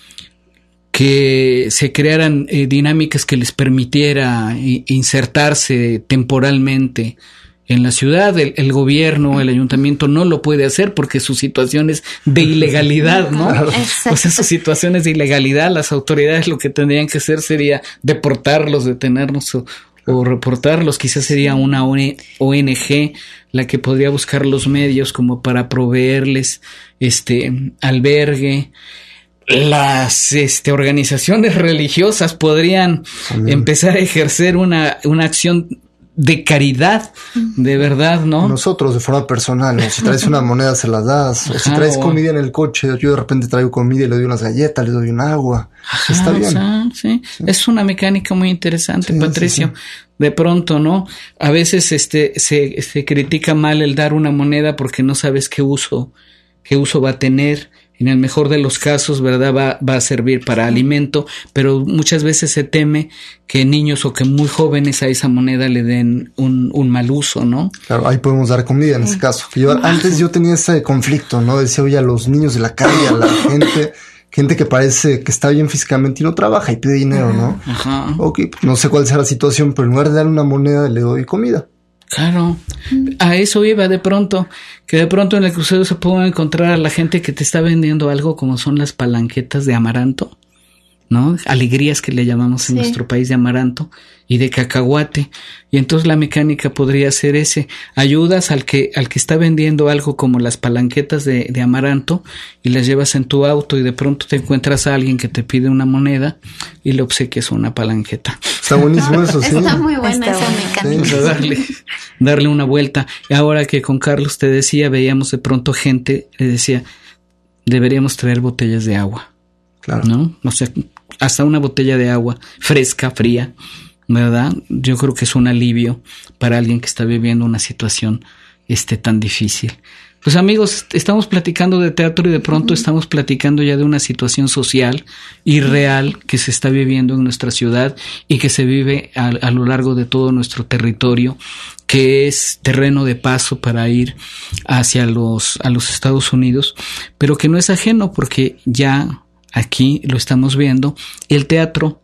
que se crearan eh, dinámicas que les permitiera eh, insertarse temporalmente en la ciudad. El, el gobierno, el ayuntamiento no lo puede hacer porque sus situaciones de ilegalidad, ¿no? O sea, sus situaciones de ilegalidad, las autoridades lo que tendrían que hacer sería deportarlos, detenernos o, o reportarlos. Quizás sería una O N G la que podría buscar los medios como para proveerles este albergue. Las este, organizaciones religiosas podrían Amén. empezar a ejercer una, una acción de caridad, de verdad, ¿no? Nosotros de forma personal, ¿no? Si traes una moneda se la das, o si traes comida en el coche, yo de repente traigo comida y le doy unas galletas, le doy un agua. Ajá, está bien. O sea, sí. Sí. Es una mecánica muy interesante, sí, Patricio. Sí, sí. De pronto, ¿no? A veces este se, se critica mal el dar una moneda porque no sabes qué uso, qué uso va a tener. En el mejor de los casos, ¿verdad? Va, va a servir para alimento, pero muchas veces se teme que niños o que muy jóvenes a esa moneda le den un, un mal uso, ¿no? Claro, ahí podemos dar comida en ese caso. Yo, antes yo tenía ese conflicto, ¿no? Decía, oye, a los niños de la calle, a la gente, gente que parece que está bien físicamente y no trabaja y pide dinero, ¿no? Ajá. Ok, pues no sé cuál sea la situación, pero en lugar de darle una moneda le doy comida. Claro, a eso iba de pronto, que de pronto en el crucero se puede encontrar a la gente que te está vendiendo algo como son las palanquetas de amaranto, ¿no? Alegrías que le llamamos sí. en nuestro país de amaranto y de cacahuate. Y entonces la mecánica podría ser ese, ayudas al que al que está vendiendo algo como las palanquetas de, de amaranto y las llevas en tu auto y de pronto te encuentras a alguien que te pide una moneda y le obsequias una palanqueta. Está buenísimo eso, sí. Está muy buena esa mecánica. Sí. Darle, darle una vuelta. Y ahora que con Carlos te decía, veíamos de pronto gente, le decía, deberíamos traer botellas de agua. Claro. ¿No? O sea, hasta una botella de agua fresca, fría, ¿verdad? Yo creo que es un alivio para alguien que está viviendo una situación este tan difícil. Pues amigos, estamos platicando de teatro y de pronto estamos platicando ya de una situación social y real que se está viviendo en nuestra ciudad y que se vive a, a lo largo de todo nuestro territorio, que es terreno de paso para ir hacia los, a los Estados Unidos, pero que no es ajeno porque ya aquí lo estamos viendo. El teatro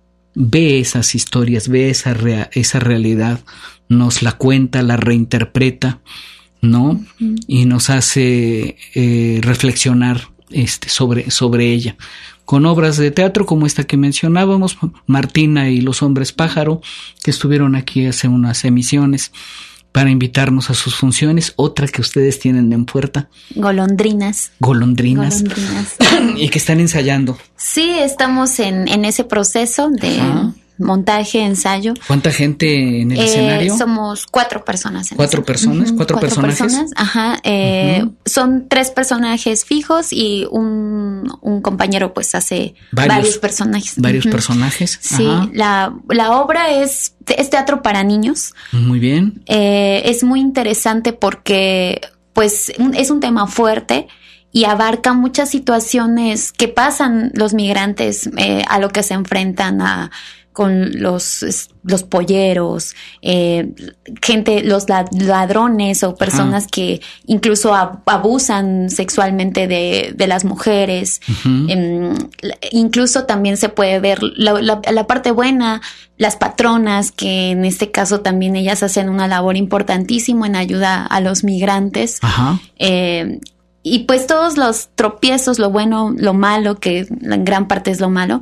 ve esas historias, ve esa, rea, esa realidad, nos la cuenta, la reinterpreta, ¿no? Uh-huh. Y nos hace eh, reflexionar este, sobre, sobre ella. Con obras de teatro como esta que mencionábamos, Martina y los Hombres Pájaro, que estuvieron aquí hace unas emisiones para invitarnos a sus funciones. Otra que ustedes tienen en puerta. Golondrinas. Golondrinas. Golondrinas. Y que están ensayando. Sí, estamos en, en ese proceso de Ajá. montaje, ensayo. ¿Cuánta gente en el eh, escenario? Somos cuatro personas. En ¿Cuatro personas? Uh-huh. ¿Cuatro, ¿Cuatro personajes? Personas. Ajá. Eh, uh-huh. Son tres personajes fijos y un, un compañero pues hace varios, varios personajes. Varios uh-huh. personajes. Sí, la, la obra es, es teatro para niños. Muy bien. Eh, es muy interesante porque pues es un tema fuerte y abarca muchas situaciones que pasan los migrantes eh, a lo que se enfrentan a con los, los polleros, eh, gente, los ladrones o personas Ajá. que incluso abusan sexualmente de, de las mujeres. Uh-huh. Eh, incluso también se puede ver la, la, la parte buena, las patronas, que en este caso también ellas hacen una labor importantísima en ayuda a los migrantes. Ajá. Eh, y pues todos los tropiezos, lo bueno, lo malo, que en gran parte es lo malo,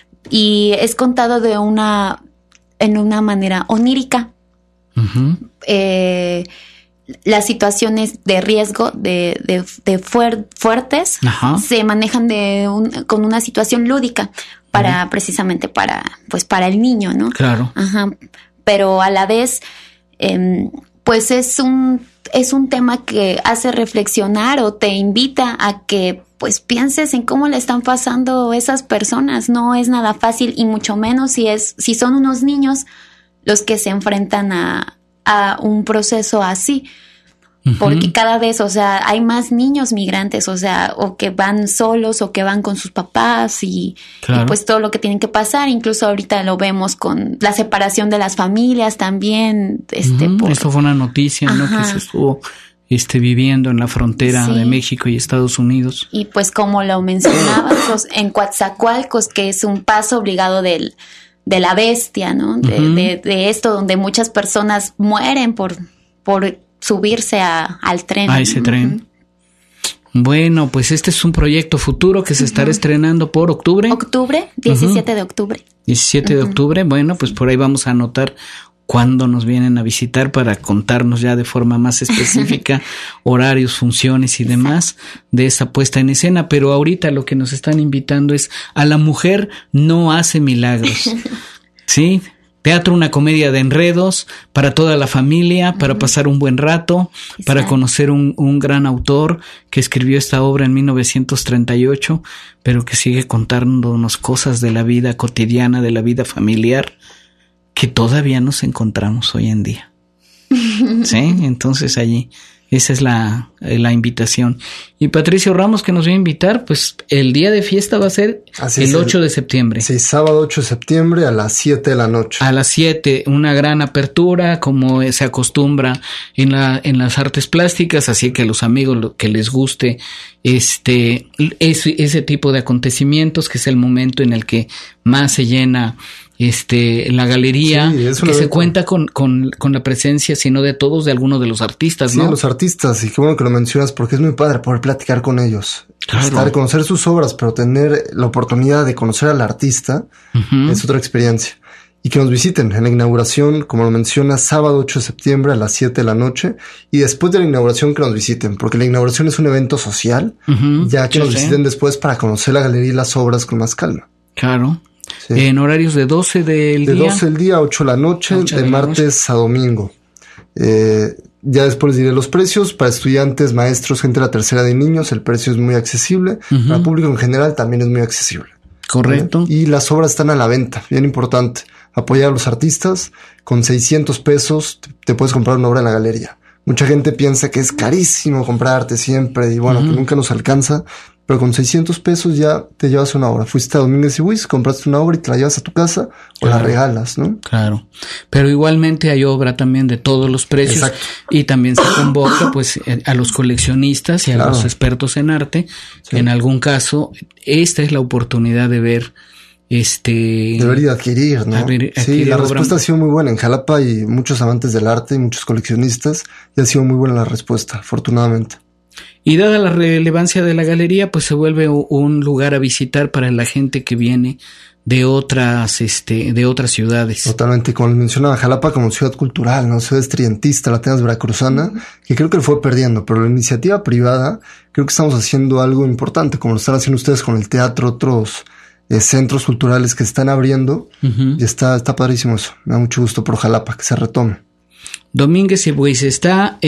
y es contado de una, en una manera onírica. Uh-huh. Eh, las situaciones de riesgo, de, de, de fuer, fuertes, uh-huh. se manejan de un, con una situación lúdica para, uh-huh. precisamente para, pues para el niño, ¿no? Claro. Ajá. Pero a la vez, eh, pues es un, es un tema que hace reflexionar o te invita a que pues pienses en cómo le están pasando esas personas. No es nada fácil, y mucho menos si es, si son unos niños los que se enfrentan a, a un proceso así. Uh-huh. Porque cada vez, o sea, hay más niños migrantes, o sea, o que van solos o que van con sus papás y, claro. y pues todo lo que tienen que pasar. Incluso ahorita lo vemos con la separación de las familias también. Este, uh-huh. por... Esto fue una noticia, ¿no? Que se estuvo este, viviendo en la frontera sí. de México y Estados Unidos. Y pues como lo mencionabas, en Coatzacoalcos, que es un paso obligado del, de la bestia, ¿no? De, uh-huh. de, de esto donde muchas personas mueren por... por subirse a, al tren. A ese tren. Uh-huh. Bueno, pues este es un proyecto futuro que se uh-huh. estará estrenando por octubre. Octubre, diecisiete uh-huh. de octubre. diecisiete uh-huh. de octubre, bueno, pues por ahí vamos a anotar cuándo nos vienen a visitar para contarnos ya de forma más específica horarios, funciones y demás de esa puesta en escena. Pero ahorita lo que nos están invitando es a la mujer no hace milagros. ¿Sí? Teatro, una comedia de enredos para toda la familia, para uh-huh. pasar un buen rato, Exacto. para conocer un, un gran autor que escribió esta obra en mil novecientos treinta y ocho, pero que sigue contándonos cosas de la vida cotidiana, de la vida familiar, que todavía nos encontramos hoy en día. ¿Sí? Entonces allí, esa es la, la invitación. Y Patricio Ramos, que nos va a invitar, pues el día de fiesta va a ser Así el es, ocho de septiembre. Sí, sábado ocho de septiembre a las siete de la noche. A las siete, una gran apertura, como se acostumbra en la, en las artes plásticas, así que a los amigos que les guste este, ese, ese tipo de acontecimientos, que es el momento en el que más se llena este la galería, sí, que evento. Se cuenta con, con, con la presencia, si no de todos, de algunos de los artistas, sí, ¿no? Sí, de los artistas, y qué bueno que lo mencionas, porque es muy padre poder platicar con ellos. Claro. Estar, conocer sus obras, pero tener la oportunidad de conocer al artista uh-huh. es otra experiencia. Y que nos visiten en la inauguración, como lo menciona, sábado ocho de septiembre a las siete de la noche, y después de la inauguración que nos visiten, porque la inauguración es un evento social, uh-huh. ya que sí, nos visiten sí. después para conocer la galería y las obras con más calma. Claro. Sí. En horarios de doce del de día. De doce del día a ocho de la noche, de, de martes noche. a domingo. Eh, ya después les diré los precios. Para estudiantes, maestros, gente de la tercera de niños, el precio es muy accesible. Uh-huh. Para el público en general también es muy accesible. Correcto. ¿Eh? Y las obras están a la venta, bien importante. Apoyar a los artistas. Con seiscientos pesos te, te puedes comprar una obra en la galería. Mucha gente piensa que es carísimo comprar arte siempre y bueno, uh-huh. que nunca nos alcanza. Pero con seiscientos pesos ya te llevas una obra. Fuiste a Domínguez y Buiz, compraste una obra y te la llevas a tu casa o claro. la regalas, ¿no? Claro. Pero igualmente hay obra también de todos los precios. Exacto. Y también se convoca pues a los coleccionistas y a claro. los expertos en arte. Sí. En algún caso, esta es la oportunidad de ver este... Debería adquirir, ¿no? Adquirir, sí, la obra. Respuesta ha sido muy buena. En Jalapa hay muchos amantes del arte y muchos coleccionistas y ha sido muy buena la respuesta, afortunadamente. Y dada la relevancia de la galería, pues se vuelve un lugar a visitar para la gente que viene de otras, este, de otras ciudades. Totalmente, como les mencionaba, Jalapa como ciudad cultural, ¿no? Ciudad estrientista, la Atenas veracruzana, que creo que le fue perdiendo, pero la iniciativa privada, creo que estamos haciendo algo importante, como lo están haciendo ustedes con el teatro, otros eh, centros culturales que se están abriendo, uh-huh. y está, está padrísimo eso. Me da mucho gusto por Jalapa, que se retome. Domínguez y Buiz está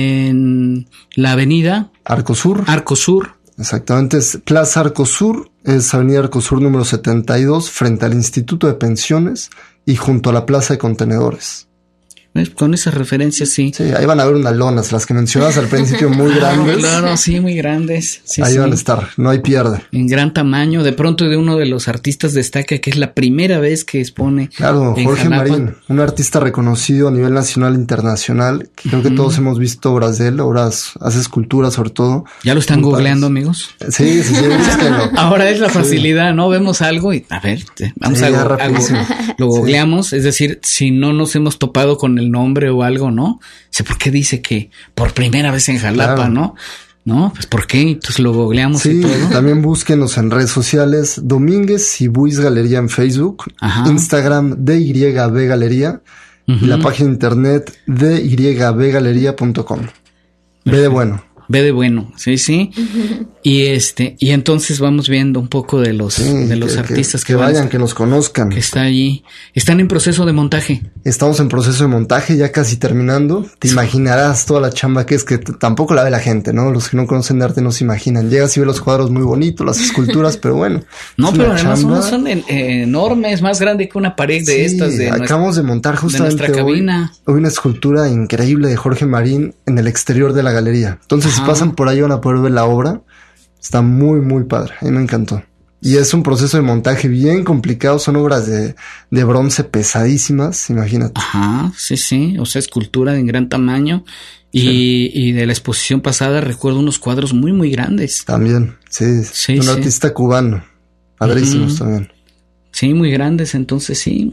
en la avenida Arcosur. Arcosur. Exactamente, es Plaza Arcosur, es avenida Arcosur número setenta y dos, frente al Instituto de Pensiones y junto a la Plaza de Contenedores. Con esas referencias, sí. Sí, ahí van a ver unas lonas, las que mencionabas al principio, muy grandes. Claro, sí, muy grandes. Sí, ahí sí. van a estar, no hay pierde. En gran tamaño, de pronto de uno de los artistas destaca que es la primera vez que expone. Claro, Jorge Jalapa. Marín, un artista reconocido a nivel nacional e internacional, que creo que uh-huh. todos hemos visto obras de él, obras, hace esculturas sobre todo. ¿Ya lo están googleando, amigos? Sí, sí, sí. Ahora es la facilidad, sí. ¿no? Vemos algo y, a ver, vamos sí, a, a, a lo googleamos, sí. Es decir, si no nos hemos topado con el nombre o algo, ¿no? Sé por qué dice que por primera vez en Jalapa, claro. ¿no? No, pues ¿por qué? Entonces lo googleamos sí, y todo. También búsquenos en redes sociales, Domínguez y Buis Galería en Facebook, Ajá. Instagram D Y B Galería uh-huh. y la página de internet d y b galería punto com. B de bueno. B de bueno, sí, sí. Y este, y entonces vamos viendo un poco de los, sí, de los que, artistas que, que, que vayan, a, que nos conozcan. Que está allí. Están en proceso de montaje. Estamos en proceso de montaje, ya casi terminando. Te sí. imaginarás toda la chamba que es, que t- tampoco la ve la gente, ¿no? Los que no conocen de arte no se imaginan. Llegas y ves los cuadros muy bonitos, las esculturas, pero bueno. No, pero además chamba. Unos son en, eh, enormes, más grande que una pared de sí, estas. De acabamos nuestra, de montar justamente de nuestra cabina. Hoy, hoy una escultura increíble de Jorge Marín en el exterior de la galería. Entonces, Ajá. si pasan por ahí van a poder ver la obra. Está muy, muy padre. A mí me encantó. Y es un proceso de montaje bien complicado. Son obras de, de bronce pesadísimas, imagínate. Ajá, sí, sí. O sea, escultura de gran tamaño. Y, sí. y de la exposición pasada recuerdo unos cuadros muy, muy grandes. También, sí. sí un sí. artista cubano. Padrísimos uh-huh. también. Sí, muy grandes. Entonces, sí.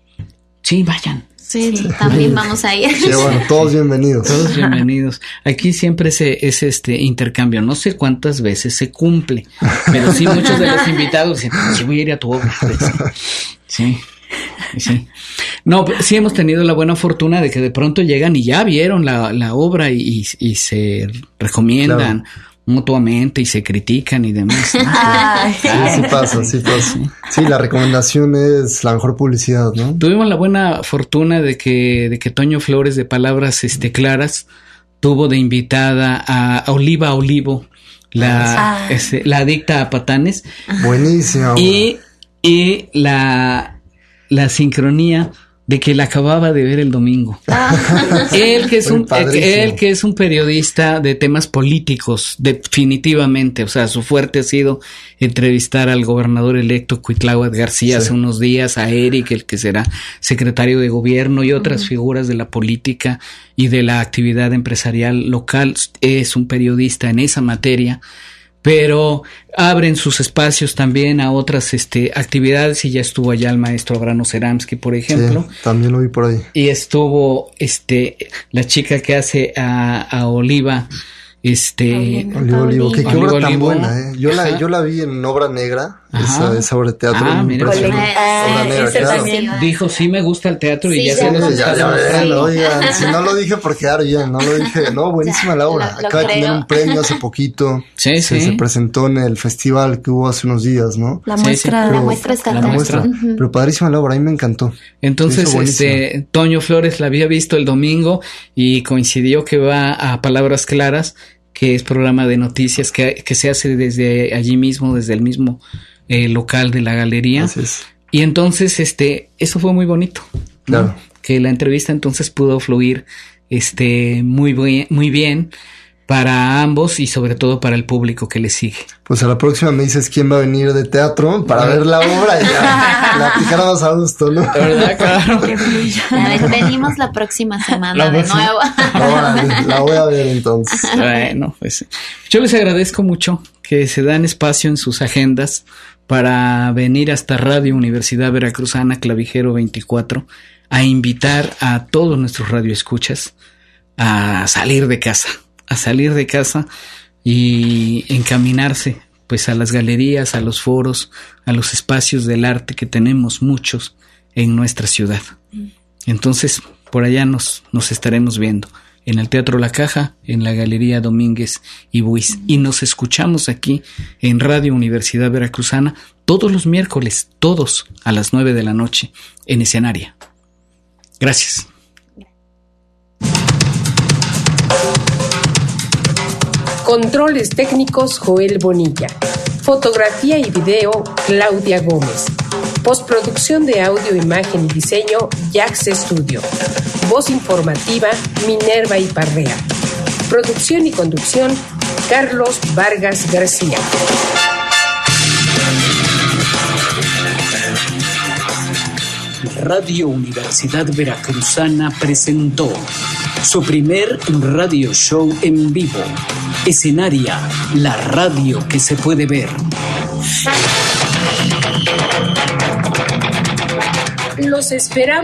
Sí, vayan. Sí, sí, también vamos a ir. Sí, bueno, todos bienvenidos. Todos bienvenidos. Aquí siempre se, es este intercambio. No sé cuántas veces se cumple, pero sí muchos de los invitados dicen, sí voy a ir a tu obra. Sí, sí. No, sí hemos tenido la buena fortuna de que de pronto llegan y ya vieron la, la obra y, y se recomiendan. Claro. Mutuamente y se critican y demás, ¿no? Ah, sí, sí pasa, sí pasa. Sí, la recomendación es la mejor publicidad, ¿no? Tuvimos la buena fortuna de que, de que Toño Flores de Palabras este, Claras tuvo de invitada a Oliva Olivo, la, ah. este, la adicta a patanes. Buenísimo. Y, y la, la sincronía de que la acababa de ver el domingo. Ah. Él que es un él que es un periodista de temas políticos, definitivamente, o sea, su fuerte ha sido entrevistar al gobernador electo Cuitláhuac García sí. hace unos días, a Eric, el que será secretario de gobierno y otras uh-huh. figuras de la política y de la actividad empresarial local. Es un periodista en esa materia. Pero abren sus espacios también a otras este, actividades y ya estuvo allá el maestro Abrano Ceramsky, por ejemplo. Sí, también lo vi por ahí. Y estuvo este la chica que hace a, a Oliva, este... Olivo, Olivo, qué, qué obra tan buena, ¿eh? Yo la, yo la vi en Obra Negra, esa, esa obra de teatro. Ah, mira, obra negra, claro. Dijo, sí me gusta el teatro sí, y ya, ya se nos ya, ya, ya, no, oigan, si no lo dije por quedar bien, no lo dije, no, buenísima ya, la obra. Lo, lo Acaba creo. de tener un premio hace poquito. Sí, se, sí. Se presentó en el festival que hubo hace unos días, ¿no? La muestra, sí, sí. la muestra está La muestra, uh-huh. pero padrísima la obra, a mí me encantó. Entonces, este, Toño Flores la había visto el domingo y coincidió que va a Palabras Claras, que es programa de noticias que, que se hace desde allí mismo, desde el mismo eh, local de la galería. Así es. Y entonces, este, eso fue muy bonito. Claro. ¿no? Que la entrevista entonces pudo fluir, este, muy bien, muy bien para ambos y sobre todo para el público que le sigue. Pues a la próxima me dices quién va a venir de teatro para ver la obra y ya platicar más a gusto, ¿no? ¿Verdad? Claro. A ver, venimos la próxima semana la de próxima. nuevo. Ahora, la voy a ver entonces. Bueno, pues yo les agradezco mucho que se dan espacio en sus agendas para venir hasta Radio Universidad Veracruzana, Clavijero veinticuatro, a invitar a todos nuestros radioescuchas a salir de casa. a salir de casa y encaminarse pues a las galerías, a los foros, a los espacios del arte que tenemos muchos en nuestra ciudad. Entonces, por allá nos, nos estaremos viendo en el Teatro La Caja, en la Galería Domínguez y Buis. Y nos escuchamos aquí en Radio Universidad Veracruzana todos los miércoles, todos a las nueve de la noche en Escenaria. Gracias. Controles técnicos Joel Bonilla. Fotografía y video Claudia Gómez. Postproducción de audio, imagen y diseño Jax Studio. Voz informativa Minerva Iparrea. Producción y conducción Carlos Vargas García. Radio Universidad Veracruzana presentó su primer radio show en vivo. Escenaria, la radio que se puede ver. Los esperamos.